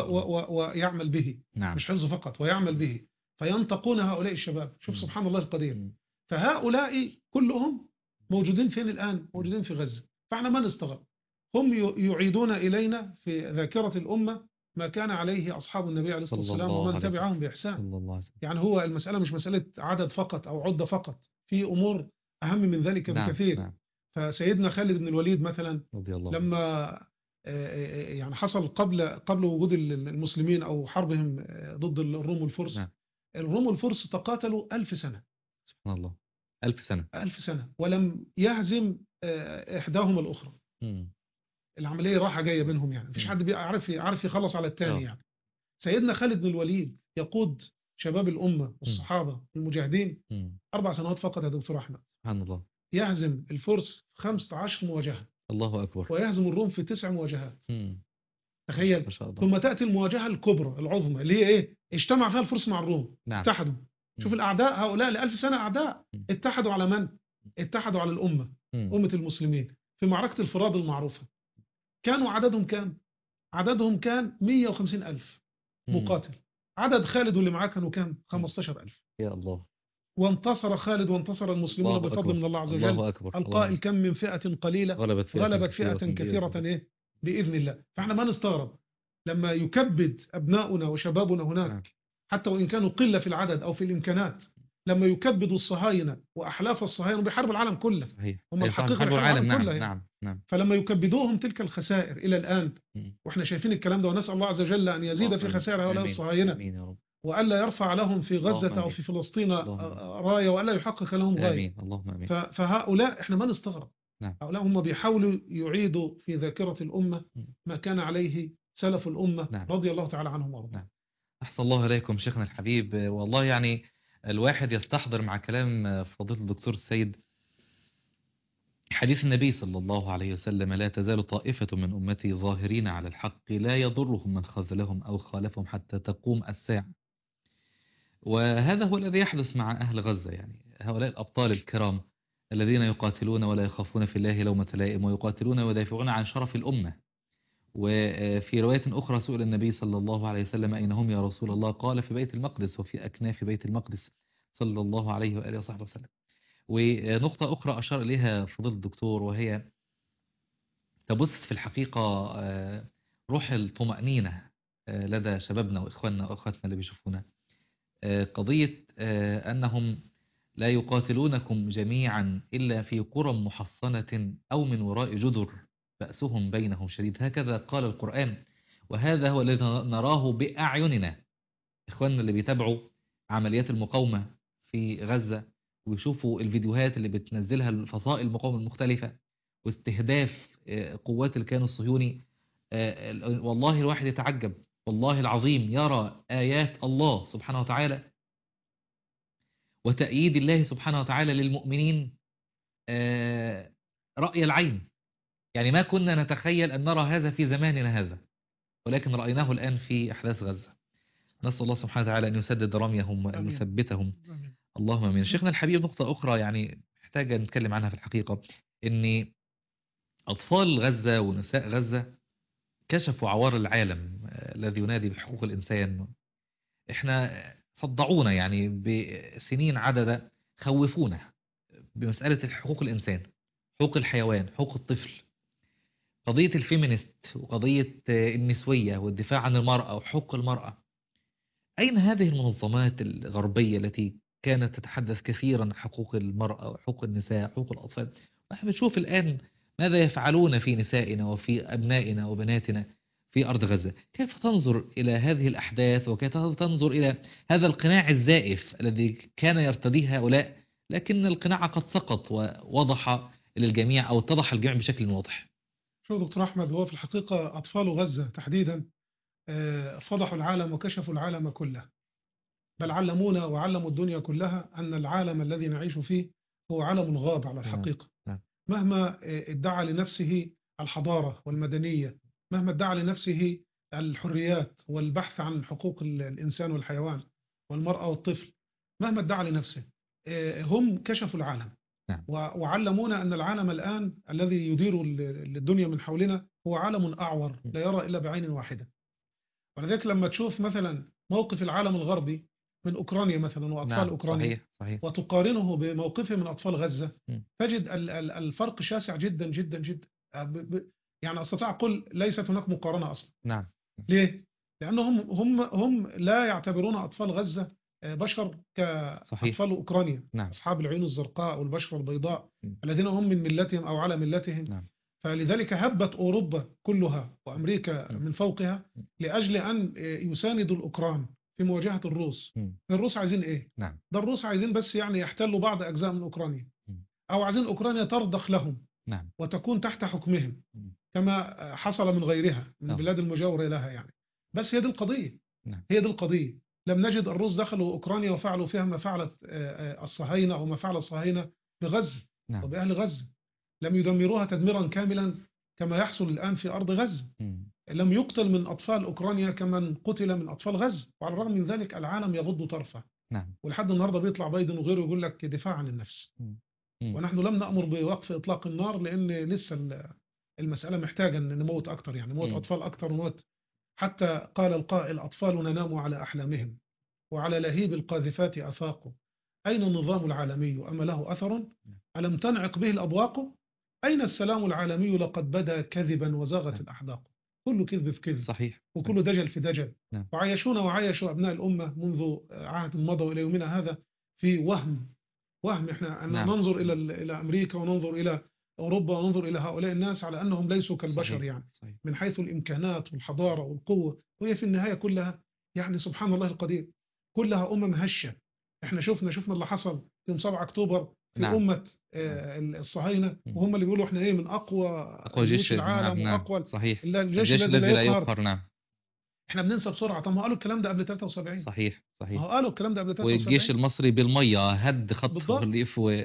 ويعمل به. نعم. مش حفظه فقط، ويعمل به، فينتقون هؤلاء الشباب. شوف م. سبحان الله القدير. م. فهؤلاء كلهم موجودين فين الآن؟ موجودين في غزة. فاحنا ما نستغرب، هم يعيدون إلينا في ذاكرة الأمة ما كان عليه أصحاب النبي عليه الصلاة والسلام ومن تبعهم بإحسان. يعني هو المسألة مش مسألة عدد فقط أو عدة فقط، في أمور أهم من ذلك نعم. بكثير. نعم. فسيدنا خالد بن الوليد مثلا رضي الله لما يعني حصل قبل قبل وجود المسلمين أو حربهم ضد الروم والفرس. نعم. الروم والفرس تقاتلوا ألف سنة. سبحان الله، ألف سنة ألف سنة ولم يهزم إحداهما الأخرى. م. العملية راحة جاية بينهم، يعني مفيش حد بيعرف يعرف يخلص على الثاني. يعني سيدنا خالد بن الوليد يقود شباب الأمة والصحابة المجاهدين أربع سنوات فقط يا دكتور أحمد. سبحان الله. يهزم الفرس في خمسة عشر مواجهة. الله أكبر. ويهزم الروم في تسع مواجهات. مم. تخيل. ما شاء الله. ثم تأتي المواجهة الكبرى العظمى اللي هي إيه؟ اجتمع فيها الفرس مع الروم. نعم. اتحدوا. مم. شوف الأعداء هؤلاء لألف سنة أعداء. مم. اتحدوا على من؟ اتحدوا على الأمة. مم. أمة المسلمين في معركة الفراد المعروفة. كانوا عددهم كام؟ عددهم كان مئة وخمسين ألف مقاتل. عدد خالد واللي معاه كانوا كام؟ خمسة عشر ألف. يا الله. وانتصر خالد وانتصر المسلمون بفضل أكبر. من الله عز وجل. الله أكبر. القائل كم من فئة قليلة غلبت فئة, غلبت فئة, فئة كثيرة بإذن, إيه؟ بإذن الله. فاحنا ما نستغرب لما يكبد أبناؤنا وشبابنا هناك. نعم. حتى وإن كانوا قلة في العدد أو في الإمكانات، لما يكبدوا الصهاينة وأحلاف الصهاينة بيحاربوا العالم كله. صحيح. هم الحقيقة العالم, العالم نعم. كله. نعم. نعم. فلما يكبدوهم تلك الخسائر إلى الآن، م. وإحنا شايفين الكلام ده، ونسأل الله عز وجل أن يزيد في خسائر هؤلاء الصهاينة. آمين يا رب. وألا يرفع لهم في غزة أو في فلسطين راية، وألا يحقق لهم غاية. آمين. اللهم آمين. فهؤلاء إحنا ما نستغرب. نعم. هؤلاء هم بيحاولوا يعيدوا في ذاكرة الأمة ما كان عليه سلف الأمة. نعم. رضي الله تعالى عنهم وارضاهم. نعم. أحسن الله إليكم شيخنا الحبيب. والله يعني الواحد يستحضر مع كلام فضيلة الدكتور السيد حديث النبي صلى الله عليه وسلم: لا تزال طائفة من أمتي ظاهرين على الحق لا يضرهم من خذلهم أو خالفهم حتى تقوم الساعة. وهذا هو الذي يحدث مع أهل غزة. يعني هؤلاء الأبطال الكرام الذين يقاتلون ولا يخافون في الله لومة لائم، ويقاتلون ويدافعون عن شرف الأمة. وفي رواية أخرى سئل النبي صلى الله عليه وسلم: أين هم يا رسول الله؟ قال: في بيت المقدس وفي أكناف بيت المقدس، صلى الله عليه وآله وصحبه وسلم. ونقطة أخرى أشار إليها فضيلة الدكتور، وهي تبث في الحقيقة روح الطمأنينة لدى شبابنا وإخواننا وأخواتنا اللي بيشوفونا. قضية أنهم لا يقاتلونكم جميعا إلا في قرى محصنة أو من وراء جدر بأسهم بينهم شديد، هكذا قال القرآن. وهذا هو الذي نراه بأعيننا. إخواننا اللي بيتابعوا عمليات المقاومة في غزة ويشوفوا الفيديوهات اللي بتنزلها الفصائل المقاومة المختلفة واستهداف قوات الكيان الصهيوني، والله الواحد يتعجب، والله العظيم يرى آيات الله سبحانه وتعالى وتأييد الله سبحانه وتعالى للمؤمنين رأي العين. يعني ما كنا نتخيل أن نرى هذا في زماننا هذا، ولكن رأيناه الآن في أحداث غزة. نسأل الله سبحانه وتعالى أن يسدد رميهم وأن يثبتهم. اللهم آمين. شيخنا الحبيب، نقطة أخرى يعني محتاجة نتكلم عنها في الحقيقة، أن أطفال غزة ونساء غزة كشفوا عوار العالم الذي ينادي بحقوق الإنسان. إحنا صدعونا يعني بسنين عددة، خوفونا بمسألة حقوق الإنسان، حقوق الحيوان، حقوق الطفل، قضية الفيمينست وقضية النسوية والدفاع عن المرأة وحقوق المرأة. أين هذه المنظمات الغربية التي كانت تتحدث كثيرا عن حقوق المرأة وحقوق النساء وحقوق الأطفال؟ نحن نشوف الآن ماذا يفعلون في نسائنا وفي أبنائنا وبناتنا في أرض غزة. كيف تنظر إلى هذه الأحداث وكيف تنظر إلى هذا القناع الزائف الذي كان يرتديه هؤلاء، لكن القناع قد سقط ووضح للجميع أو اتضح الجميع بشكل واضح؟ شوف دكتور أحمد، هو في الحقيقة أطفال غزة تحديدا فضحوا العالم وكشفوا العالم كله، بل علمونا وعلموا الدنيا كلها أن العالم الذي نعيش فيه هو عالم غاب على الحقيقة. مهما ادعى لنفسه الحضارة والمدنية، مهما ادعى لنفسه الحريات والبحث عن حقوق الإنسان والحيوان والمرأة والطفل، مهما ادعى لنفسه، هم كشفوا العالم وعلمونا أن العالم الآن الذي يدير الدنيا من حولنا هو عالم أعور لا يرى إلا بعين واحدة. ولذلك لما تشوف مثلا موقف العالم الغربي من أوكرانيا مثلا وأطفال نعم. أوكرانيا صحيح. صحيح. وتقارنه بموقفه من أطفال غزة م. تجد الفرق شاسع جدا جدا جدا، يعني أستطيع أقول ليست هناك مقارنة أصلا. نعم. ليه؟ لأنهم هم هم لا يعتبرون أطفال غزة بشر كأطفال أوكرانيا نعم. أصحاب العيون الزرقاء والبشرة البيضاء م. الذين هم من ملتهم أو على ملتهم نعم. فلذلك هبت أوروبا كلها وأمريكا م. من فوقها لأجل أن يساندوا الأوكران في مواجهة الروس. م. الروس عايزين إيه؟ نعم. ده الروس عايزين بس يعني يحتلوا بعض أجزاء من أوكرانيا م. أو عايزين أوكرانيا ترضخ لهم نعم. وتكون تحت حكمهم م. كما حصل من غيرها من البلاد المجاورة لها يعني. بس هي دي القضية نعم. هي دي القضية. لم نجد الروس دخلوا أوكرانيا وفعلوا فيها ما فعلت الصهاينة أو ما فعل الصهاينة بغزة نعم. وبأهل غزة. لم يدمروها تدميرا كاملا كما يحصل الآن في أرض غزة. م. لم يقتل من أطفال أوكرانيا كمن قتل من أطفال غزة، وعلى الرغم من ذلك العالم يغض طرفه نعم. ولحد النهاردة بيطلع بايدن وغيره يقول لك دفاع عن النفس. م. م. ونحن لم نأمر بوقف إطلاق النار لأن لسه المسألة محتاجة أن نموت أكتر، يعني نموت م. أطفال أكتر ونموت. حتى قال القائل أطفالنا ناموا على أحلامهم وعلى لهيب القاذفات أفاقوا، أين النظام العالمي أما له أثر ألم تنعق به الأبواق، أين السلام العالمي لقد بدا كذبا وزاغت نعم. الأحداق. كله كذب في كذب صحيح. وكله دجل في دجل نعم. وعايشونا وعايشوا أبناء الأمة منذ عهد مضى إلى يومنا هذا في وهم وهم إحنا أن نعم. ننظر إلى إلى أمريكا وننظر إلى أوروبا وننظر إلى هؤلاء الناس على أنهم ليسوا كالبشر صحيح. يعني صحيح. من حيث الإمكانات والحضارة والقوة، وهي في النهاية كلها يعني سبحان الله القدير كلها أمم هشة. إحنا شفنا شفنا اللي حصل يوم سبعة أكتوبر في نعم. أمة الصهاينة وهم اللي بيقولوا إحنا إيه من أقوى, أقوى جيش العالم نعم. وأقوى صحيح. الجيش, الجيش الذي لا يقهر نعم. إحنا بننسى بسرعة. طب ما قالوا الكلام ده قبل ثلاثة وسبعين صحيح صحيح. ما قالوا الكلام ده قبل ثلاثة وسبعين والجيش المصري بالمية هد خط الريف و...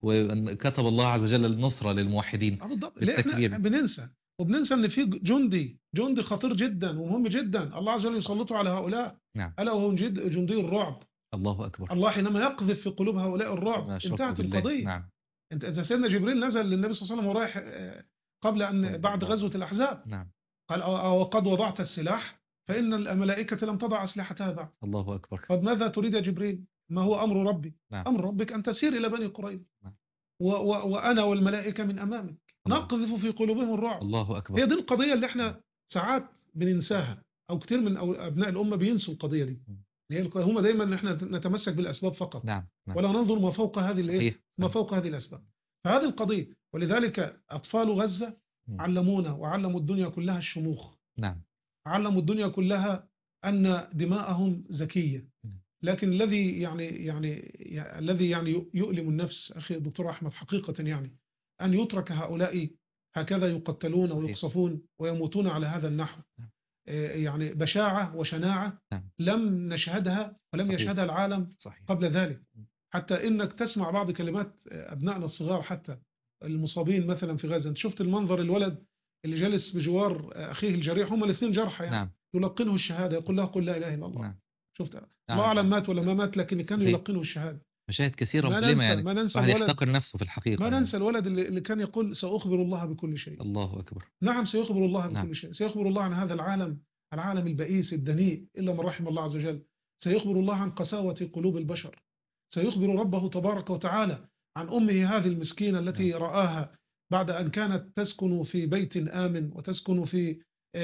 وكتب الله عز وجل النصرة للموحدين بالضبط. ليه إحنا بننسى وبننسى ان في جندي جندي خطير جدا ومهم جدا الله عز وجل يسلطه على هؤلاء نعم. ألا وهو جندي الرعب. الله أكبر. الله حينما يقذف في قلوب هؤلاء الرعب انتهت القضية. نعم. انت إذا سيدنا جبريل نزل للنبي صلى الله عليه وسلم ورايح قبل أن بعد غزوة الأحزاب نعم. قال وقد وضعت السلاح فإن الملائكة لم تضع أسلحتها بعد. الله أكبر. طب ماذا تريد يا جبريل؟ ما هو أمر ربي؟ نعم. أمر ربك أن تسير إلى بني قريظة نعم. و و وأنا والملائكة من أمامك الله. نقذف في قلوبهم الرعب. الله أكبر. هي دي القضية اللي احنا ساعات بننساها أو كتير من أبناء الأمة بينسوا القضية دي. هم دايما احنا نتمسك بالأسباب فقط نعم. نعم. ولا ننظر ما فوق هذه الايه ما فوق هذه الأسباب. فهذه القضية ولذلك أطفال غزة علمونا وعلموا الدنيا كلها الشموخ. نعم. علموا الدنيا كلها أن دماءهم زكية. لكن الذي يعني يعني, يعني الذي يعني يؤلم النفس أخي الدكتور أحمد حقيقة يعني أن يترك هؤلاء هكذا يقتلون صحيح. ويقصفون ويموتون على هذا النحو. نعم. يعني بشاعة وشناعة نعم. لم نشهدها ولم صحيح. يشهدها العالم صحيح. قبل ذلك. حتى إنك تسمع بعض كلمات أبنائنا الصغار حتى المصابين مثلا في غزة. شفت المنظر الولد اللي جالس بجوار أخيه الجريح هم الاثنين جرحى يعني. نعم. يلقنه الشهادة يقول له قل لا إله إلا الله. نعم. شفت نعم. الله أعلم مات ولا ما مات لكن كان يلقنه الشهادة. مشاهد كثيرة مؤلمة يعني ما ننسى واحد الولد يحتقر نفسه في الحقيقة ما يعني. ننسى الولد اللي, اللي كان يقول سأخبر الله بكل شيء. الله أكبر. نعم سيخبر الله بكل نعم. شيء. سيخبر الله عن هذا العالم العالم البئيس الدنيء إلا من رحم الله عز وجل. سيخبر الله عن قساوة قلوب البشر. سيخبر ربه تبارك وتعالى عن أمه هذه المسكينة التي نعم. رآها بعد أن كانت تسكن في بيت آمن وتسكن في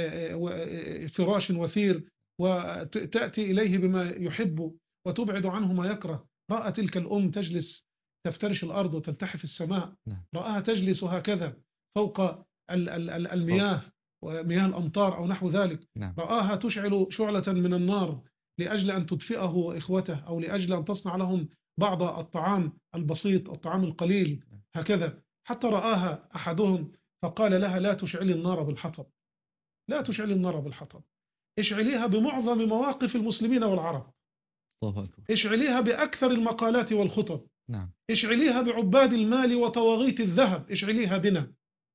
فراش وثير وتأتي إليه بما يحب وتبعد عنه ما يكره. رأى تلك الأم تجلس تفترش الأرض وتلتحف السماء. نعم. رآها تجلس هكذا فوق ال ال ال المياه ومياه الأمطار أو نحو ذلك، نعم. رآها تشعل شعلة من النار لأجل أن تدفئه وإخوته، أو لأجل أن تصنع لهم بعض الطعام البسيط، الطعام القليل هكذا، حتى رآها أحدهم فقال لها لا تشعلي النار بالحطب، لا تشعلي النار بالحطب، اشعليها بمعظم مواقف المسلمين والعرب، اشعليها بأكثر المقالات والخطب، نعم. اشعليها بعباد المال وطواغيت الذهب، اشعليها بنا،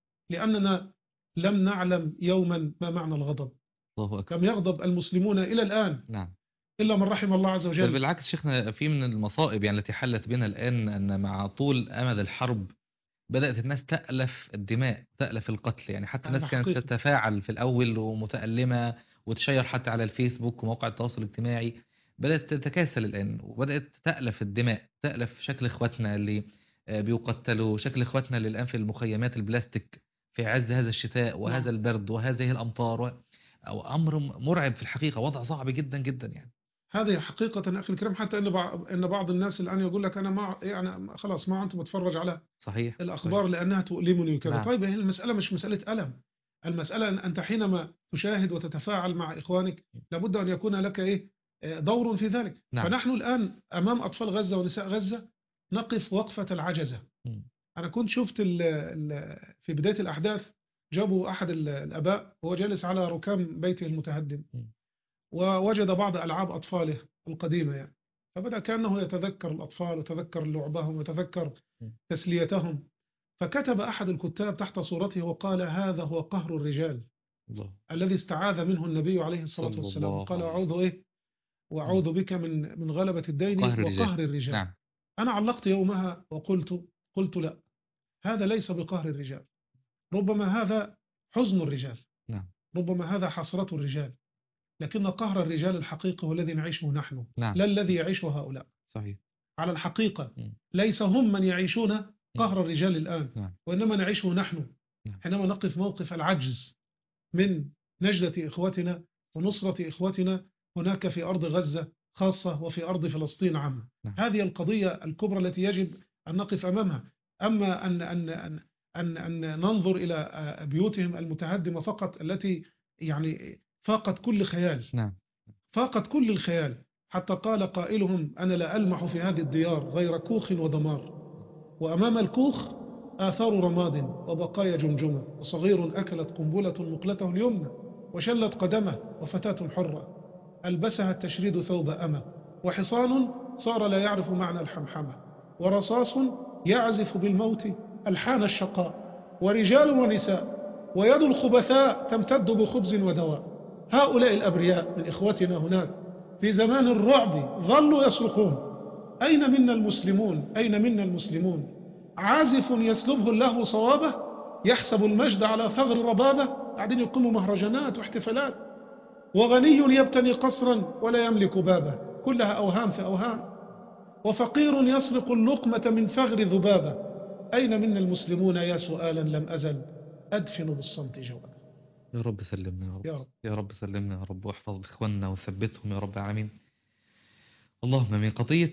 لأننا لم نعلم يوما ما معنى الغضب. الله أكبر. لم يغضب المسلمون إلى الآن. نعم. إلا من رحم الله عز وجل. بل بالعكس شيخنا، في من المصائب يعني التي حلت بنا الآن أن مع طول أمد الحرب بدأت الناس تألف الدماء، تألف القتل، يعني حتى الناس كانت حقيقي. تتفاعل في الأول ومتألمة وتشير حتى على الفيسبوك ومواقع التواصل الاجتماعي، بدأت تتكاسل الآن وبدأت تألف الدماء، تألف شكل إخواتنا اللي بيقتلوا، شكل إخواتنا اللي الآن في المخيمات البلاستيك في عز هذا الشتاء وهذا البرد وهذه الأمطار و... أو أمر مرعب في الحقيقة، وضع صعب جدا جدا يعني. هذه حقيقة أخي الكريم، حتى إن بعض إن بعض الناس الآن يقول لك أنا ما يعني خلاص ما أنت بتفرج على صحيح الأخبار صحيح. لأنها تؤلمني وكذا. نعم. طيب هي المسألة مش مسألة ألم، المسألة أن أنت حينما تشاهد وتتفاعل مع إخوانك لابد أن يكون لك إيه دور في ذلك. نعم. فنحن الآن أمام أطفال غزة ونساء غزة نقف وقفة العجزة. م. أنا كنت شفت ال ال في بداية الأحداث جابوا أحد الآباء وهو جالس على ركام بيته المتهدم م. ووجد بعض ألعاب أطفاله القديمة يعني، فبدأ كأنه يتذكر الأطفال وتذكر لعبهم وتذكر تسليتهم، فكتب أحد الكتاب تحت صورته وقال هذا هو قهر الرجال الله. الذي استعاذ منه النبي عليه الصلاة والسلام، قال أعوذ إيه وأعوذ بك من من غلبة الدين وقهر الرجال, الرجال. نعم. أنا علقت يومها وقلت قلت لا، هذا ليس بقهر الرجال، ربما هذا حزن الرجال، نعم. ربما هذا حسرة الرجال، لكن قهر الرجال الحقيقي هو الذي نعيشه نحن، نعم. لا الذي يعيشه هؤلاء. صحيح. على الحقيقة م. ليس هم من يعيشون قهر الرجال الآن، نعم. وإنما نعيشه نحن، نعم. حينما نقف موقف العجز من نجدة إخوتنا ونصرة إخوتنا هناك في أرض غزة خاصة وفي أرض فلسطين عامة. نعم. هذه القضية الكبرى التي يجب أن نقف أمامها. أما أن, أن, أن, أن, أن ننظر إلى بيوتهم المتهدمة فقط التي يعني فاقت كل خيال، نعم. فاقت كل الخيال، حتى قال قائلهم أنا لا ألمح في هذه الديار غير كوخ ودمار، وأمام الكوخ آثار رماد وبقايا جمجمة، وصغير أكلت قنبلة مقلته اليمنى وشلت قدمه، وفتاة حرة ألبسها التشريد ثوب أمة، وحصان صار لا يعرف معنى الحمحمة، ورصاص يعزف بالموت ألحان الشقاء، ورجال ونساء ويد الخبثاء تمتد بخبز ودواء. هؤلاء الأبرياء من إخوتنا هناك في زمان الرعب ظلوا يصرخون أين منا المسلمون، أين منا المسلمون؟ عازف يسلبه الله صوابه، يحسب المجد على ثغر ربابه، قاعدين يقيموا مهرجانات واحتفالات، وغني يبتني قصرا ولا يملك بابه، كلها أوهام في أوهام، وفقير يسرق اللقمة من فغر ذبابه. أين منا المسلمون يا سؤالا لم أزل أدفن بالصمت جوابا. يا رب سلمنا يا رب. يا رب, يا رب سلمنا يا رب، واحفظ إخواننا وثبتهم يا رب العالمين. اللهم من قضية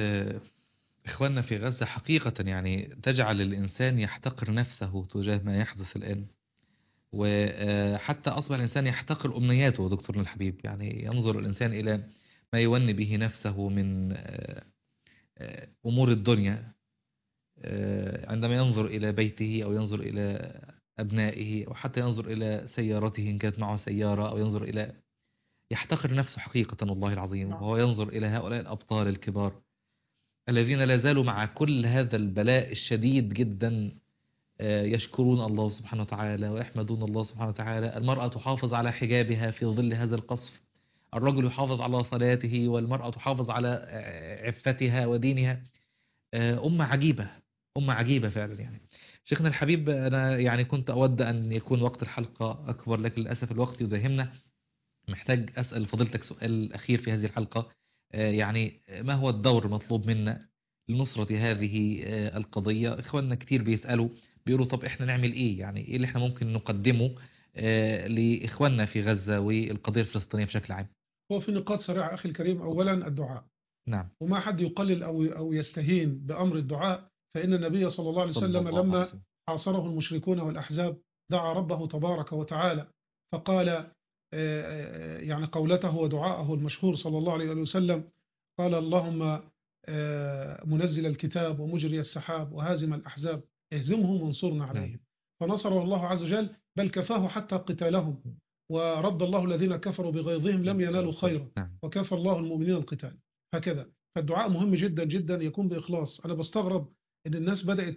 إخواننا في غزة حقيقة يعني تجعل الإنسان يحتقر نفسه تجاه ما يحدث الآن، وحتى أصبح الإنسان يحتقر أمنياته. دكتورنا الحبيب، يعني ينظر الإنسان إلى ما يوني به نفسه من أمور الدنيا عندما ينظر إلى بيته أو ينظر إلى أبنائه أو حتى ينظر إلى سيارته إن كانت معه سيارة، أو ينظر إلى يحتقر نفسه حقيقة والله العظيم، وهو ينظر إلى هؤلاء الأبطال الكبار الذين لا زالوا مع كل هذا البلاء الشديد جدا يشكرون الله سبحانه وتعالى ويحمدون الله سبحانه وتعالى. المرأة تحافظ على حجابها في ظل هذا القصف، الرجل يحافظ على صلاته، والمرأة تحافظ على عفتها ودينها. أمة عجيبة، أمة عجيبة فعلا. يعني شيخنا الحبيب، أنا يعني كنت أود أن يكون وقت الحلقة أكبر، لكن للأسف الوقت يداهمنا. محتاج أسأل فضيلتك سؤال أخير في هذه الحلقة، يعني ما هو الدور المطلوب منا لنصرة هذه القضية؟ إخواننا كتير بيسألوا بيقولوا طب إحنا نعمل إيه؟ يعني إيه اللي إحنا ممكن نقدمه لإخواننا في غزة والقضية الفلسطينية بشكل عام؟ هو في نقاط سريعة أخي الكريم. أولا الدعاء، نعم. وما حد يقلل أو أو يستهين بأمر الدعاء، فإن النبي صلى الله عليه وسلم لما حاصره المشركون والأحزاب دعا ربه تبارك وتعالى فقال يعني قولته ودعاءه المشهور صلى الله عليه وسلم، قال اللهم منزل الكتاب ومجري السحاب وهازم الأحزاب اهزمهم وانصرنا عليهم، فنصره الله عز وجل بل كفاه حتى قتالهم، ورد الله الذين كفروا بغيظهم لم ينالوا خيرا وكفى الله المؤمنين القتال. هكذا فالدعاء مهم جدا جدا يكون بإخلاص. أنا بستغرب أن الناس بدأت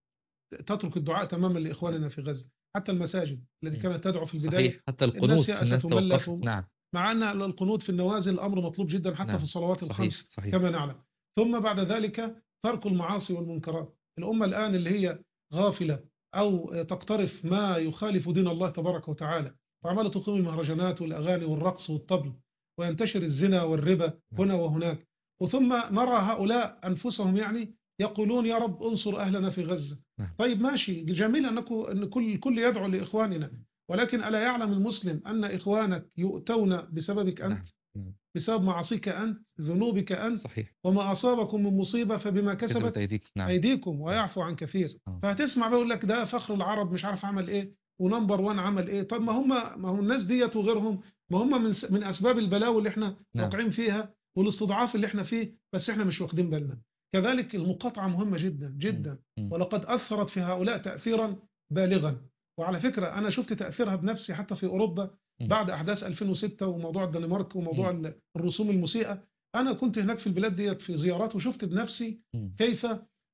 تترك الدعاء تماما لإخواننا في غزة، حتى المساجد التي كانت تدعو في البداية صحيح، حتى القنوت الناس توقفت. نعم. مع أن القنوت في النوازل أمر مطلوب جدا حتى نعم. في الصلوات الخمس صحيح. صحيح. كما نعلم. ثم بعد ذلك ترك المعاصي والمنكرات. الأمة الآن اللي هي غافلة أو تقترف ما يخالف دين الله تبارك وتعالى، وعمالة تقيم المهرجانات والأغاني والرقص والطبل، وينتشر الزنا والربا هنا وهناك، وثم نرى هؤلاء أنفسهم يعني يقولون يا رب انصر أهلنا في غزة. طيب ماشي، جميل أن كل كل يدعو لإخواننا، ولكن ألا يعلم المسلم أن إخوانك يؤتون بسببك أنت، بسبب معاصيك أنت، ذنوبك أنت. صحيح. وما أصابكم من مصيبة فبما كسبت أيديكم. نعم. أيديكم ويعفو عن كثير. فهتسمع بيقول لك ده فخر العرب مش عارف عمل إيه ونمبر وان عمل إيه. طب ما هم ما هم الناس ديت وغيرهم ما هم من من أسباب البلاوي اللي احنا نعم. واقعين فيها والاستضعاف اللي احنا فيه، بس احنا مش واخدين بالنا. كذلك المقاطعة مهمة جدا جدا، ولقد أثرت في هؤلاء تأثيرا بالغا. وعلى فكرة أنا شفت تأثيرها بنفسي حتى في أوروبا بعد أحداث ألفين وستة وموضوع الدنمارك وموضوع الرسوم المسيئة. أنا كنت هناك في البلاد ديت في زيارات وشفت بنفسي كيف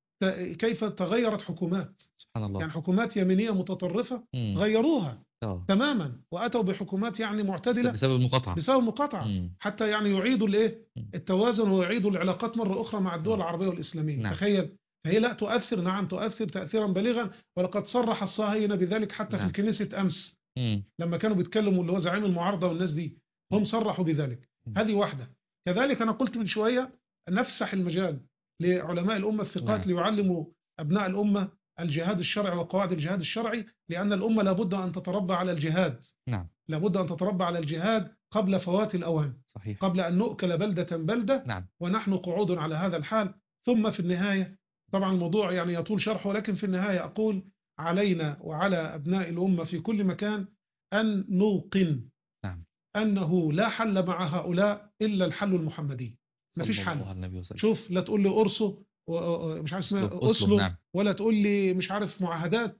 كيف تغيرت حكومات. سبحان الله. يعني حكومات يمينية متطرفة غيروها أوه. تماما، وأتوا بحكومات يعني معتدلة بسبب المقاطعة بسبب المقاطعة حتى يعني يعيدوا الايه التوازن ويعيدوا العلاقات مرة أخرى مع الدول العربية والإسلامية. نعم. تخيل. فهي لا تؤثر، نعم تؤثر تأثيرا بالغا، ولقد صرح الصهاينة بذلك حتى نعم. في الكنيسة أمس مم. لما كانوا بيتكلموا اللي هو زعيم المعارضة والناس دي هم صرحوا بذلك. هذه واحدة. كذلك أنا قلت من شوية نفسح المجال لعلماء الأمة الثقات نعم. ليعلموا أبناء الأمة الجهاد الشرعي وقواعد الجهاد الشرعي، لأن الأمة لابد أن تتربى على الجهاد. نعم. لابد أن تتربى على الجهاد قبل فوات الأوان. صحيح. قبل أن نؤكل بلدة بلدة. نعم. ونحن قعود على هذا الحال. ثم في النهاية طبعا الموضوع يعني يطول شرحه، ولكن في النهاية أقول علينا وعلى أبناء الأمة في كل مكان أن نوقن نعم. أنه لا حل مع هؤلاء إلا الحل المحمدي. ما فيش حل. شوف، لا تقول لي أرسو مش عارف اسمها أسلو نعم. ولا تقول لي مش عارف معاهدات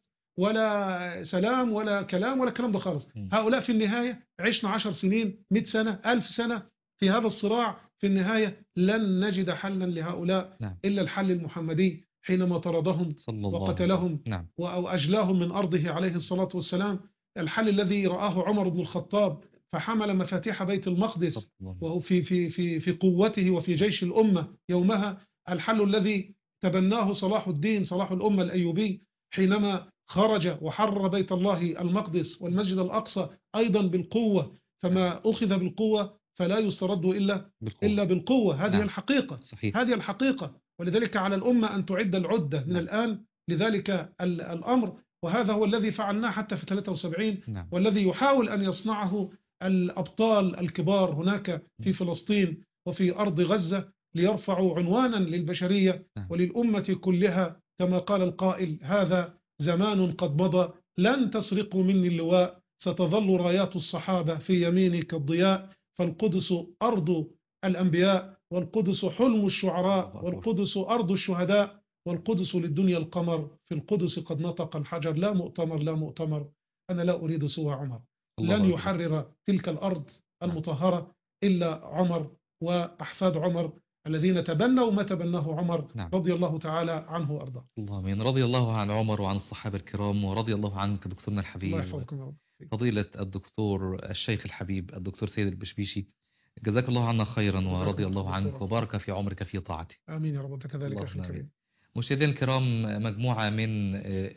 ولا سلام ولا كلام ولا الكلام ده خالص. م. هؤلاء في النهاية عشنا عشر سنين مئة سنة ألف سنة في هذا الصراع، في النهاية لن نجد حلا لهؤلاء نعم. إلا الحل المحمدي حينما طردهم وقتلهم نعم. وأجلاهم من أرضه عليه الصلاة والسلام. الحل الذي رآه عمر بن الخطاب فحمل مفاتيح بيت المقدس وهو في, في, في, في قوته وفي جيش الأمة يومها. الحل الذي تبناه صلاح الدين صلاح الأمة الأيوبي حينما خرج وحرر بيت الله المقدس والمسجد الأقصى أيضا بالقوة، فما أخذ بالقوة فلا يسترد إلا بالقوة, إلا بالقوة. هذه نعم. الحقيقة. صحيح. هذه الحقيقة. ولذلك على الأمة أن تعد العدة من نعم. الآن لذلك الأمر، وهذا هو الذي فعلناه حتى في ثلاثة وسبعين نعم. والذي يحاول أن يصنعه الأبطال الكبار هناك في فلسطين وفي أرض غزة ليرفعوا عنوانا للبشرية نعم. وللأمة كلها، كما قال القائل هذا زمان قد مضى لن تسرقوا مني اللواء، ستظل رايات الصحابة في يميني كالضياء، فالقدس أرض الأنبياء والقدس حلم الشعراء والقدس أرض الشهداء والقدس للدنيا القمر، في القدس قد نطق الحجر لا مؤتمر لا مؤتمر، أنا لا أريد سوى عمر، لن يحرر تلك الأرض المطهرة إلا عمر وأحفاد عمر الذين تبنوا ما تبناه عمر نعم. رضي الله تعالى عنه وأرضاه. الله امين. رضي الله عن عمر وعن الصحابة الكرام، ورضي الله عنك دكتورنا الحبيب. الله يحفظكم. فضيلة الدكتور الشيخ الحبيب الدكتور سيد البشبيشي، جزاك الله عنا خيرا ورضي الله عنك وبارك في عمرك في طاعته. آمين يا رب. كذلك أخي الكريم. مشاهدينا الكرام، مجموعة من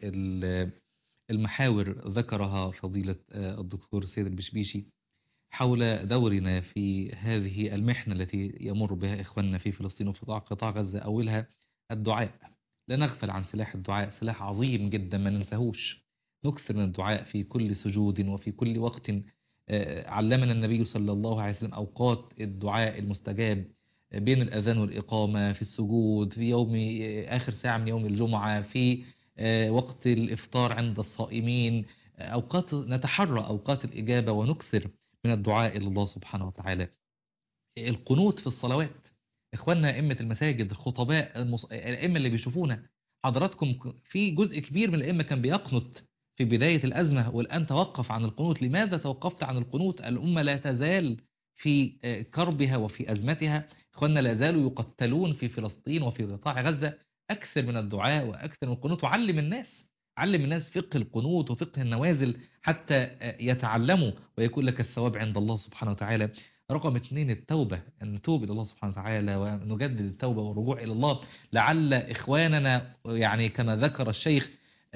المحاور ذكرها فضيلة الدكتور سيد البشبيشي حول دورنا في هذه المحنة التي يمر بها إخواننا في فلسطين وفي قطاع غزة. أولها الدعاء. لا نغفل عن سلاح الدعاء، سلاح عظيم جدا ما ننساهوش. نكثر من الدعاء في كل سجود وفي كل وقت. علمنا النبي صلى الله عليه وسلم أوقات الدعاء المستجاب بين الأذان والإقامة، في السجود، في يوم آخر ساعة من يوم الجمعة، في وقت الإفطار عند الصائمين، أوقات نتحرى أوقات الإجابة ونكثر من الدعاء إلى الله سبحانه وتعالى. القنوت في الصلوات، إخواننا أئمة المساجد، الخطباء، المص... الأئمة اللي بيشوفونا، حضراتكم في جزء كبير من الأئمة كان بيقنط في بداية الأزمة والآن توقف عن القنوت. لماذا توقفت عن القنوت؟ الأمة لا تزال في كربها وفي أزمتها، إخواننا لا زالوا يقتلون في فلسطين وفي قطاع غزة. أكثر من الدعاء وأكثر من القنوت، وعلم الناس، علم الناس فقه القنوت وفقه النوازل حتى يتعلموا ويكون لك الثواب عند الله سبحانه وتعالى. رقم اثنين التوبة، أن نتوب إلى الله سبحانه وتعالى ونجدد التوبة والرجوع إلى الله. لعل إخواننا يعني كما ذكر الشيخ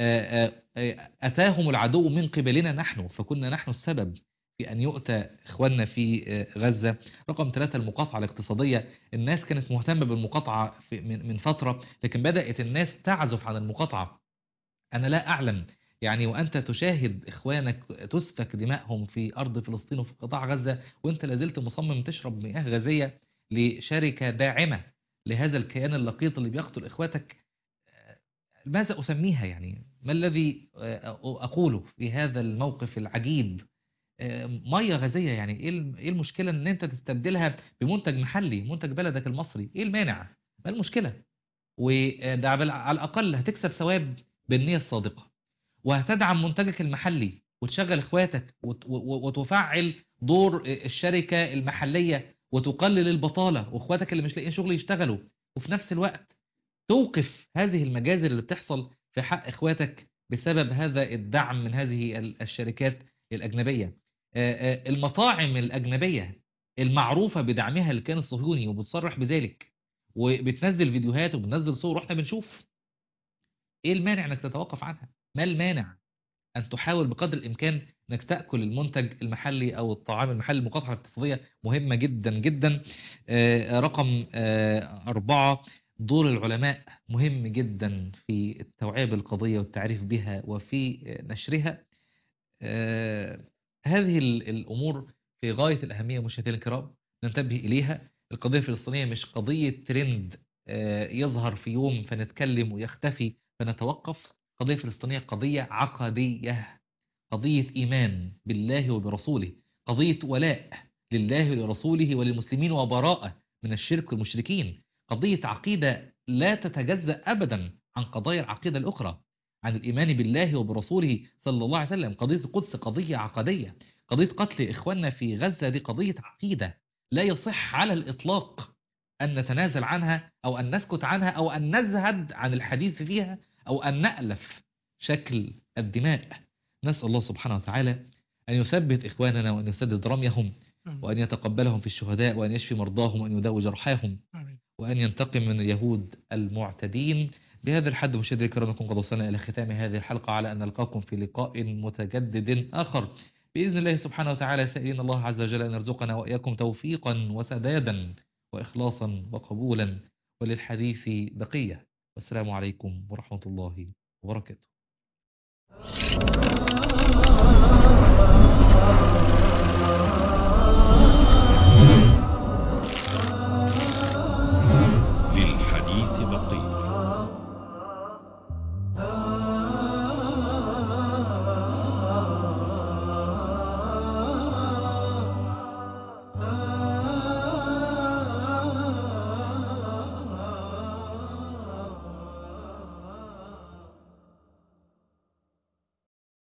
أتاهم العدو من قبلنا نحن، فكنا نحن السبب في أن يؤتى إخواننا في غزة. رقم ثلاثة المقاطعة الاقتصادية، الناس كانت مهتمة بالمقاطعة من فترة، لكن بدأت الناس تعزف عن المقاطعة. أنا لا أعلم يعني وأنت تشاهد إخوانك تسفك دماءهم في أرض فلسطين وفي قطاع غزة، وأنت لازلت مصمم تشرب مياه غازية لشركة داعمة لهذا الكيان اللقيط اللي بيقتل إخواتك. ماذا أسميها يعني؟ ما الذي أقوله في هذا الموقف العجيب؟ مياه غازية يعني إيه المشكلة أن أنت تستبدلها بمنتج محلي، منتج بلدك المصري؟ إيه المانع؟ ما المشكلة؟ وده على الأقل هتكسب ثواب بالنية الصادقة، وهتدعم منتجك المحلي وتشغل اخواتك وتفعل دور الشركة المحلية وتقلل البطالة واخواتك اللي مش لاقيين شغل يشتغلوا، وفي نفس الوقت توقف هذه المجازر اللي بتحصل في حق اخواتك بسبب هذا الدعم من هذه الشركات الأجنبية. المطاعم الأجنبية المعروفة بدعمها للكيان الصهيوني وبتصرح بذلك وبتنزل فيديوهات وبتنزل صور واحنا بنشوف، ايه المانع انك تتوقف عنها؟ ما المانع ان تحاول بقدر الامكان انك تاكل المنتج المحلي او الطعام المحلي؟ المقاطعه الاقتصاديه مهمه جدا جدا. آه رقم آه أربعة دور العلماء مهم جدا في التوعية بالقضية والتعريف بها وفي نشرها. آه هذه الأمور في غاية الأهمية مشاهدينا الكرام، ننتبه إليها. القضية الفلسطينية مش قضية ترند آه يظهر في يوم فنتكلم ويختفي فنتوقف. قضية فلسطينية قضية عقدية، قضية إيمان بالله وبرسوله، قضية ولاء لله ولرسوله وللمسلمين وبراءة من الشرك والمشركين، قضية عقيدة لا تتجزأ أبدا عن قضايا العقيدة الأخرى، عن الإيمان بالله وبرسوله صلى الله عليه وسلم. قضية القدس قضية عقدية، قضية قتل إخواننا في غزة دي قضية عقيدة لا يصح على الإطلاق أن نتنازل عنها أو أن نسكت عنها أو أن نزهد عن الحديث فيها أو أن نألف شكل الدماء. نسأل الله سبحانه وتعالى أن يثبت إخواننا وأن يسدد رميهم وأن يتقبلهم في الشهداء وأن يشفي مرضاهم وأن يداوي جرحاهم وأن ينتقم من اليهود المعتدين. بهذا الحد مشاهدينا الكرام نكون قد وصلنا إلى ختام هذه الحلقة، على أن نلقاكم في لقاء متجدد آخر بإذن الله سبحانه وتعالى، سائلين الله عز وجل أن يرزقنا وإياكم توفيقا وسدادا وإخلاصا وقبولا، وللحديث بقية. والسلام عليكم ورحمة الله وبركاته.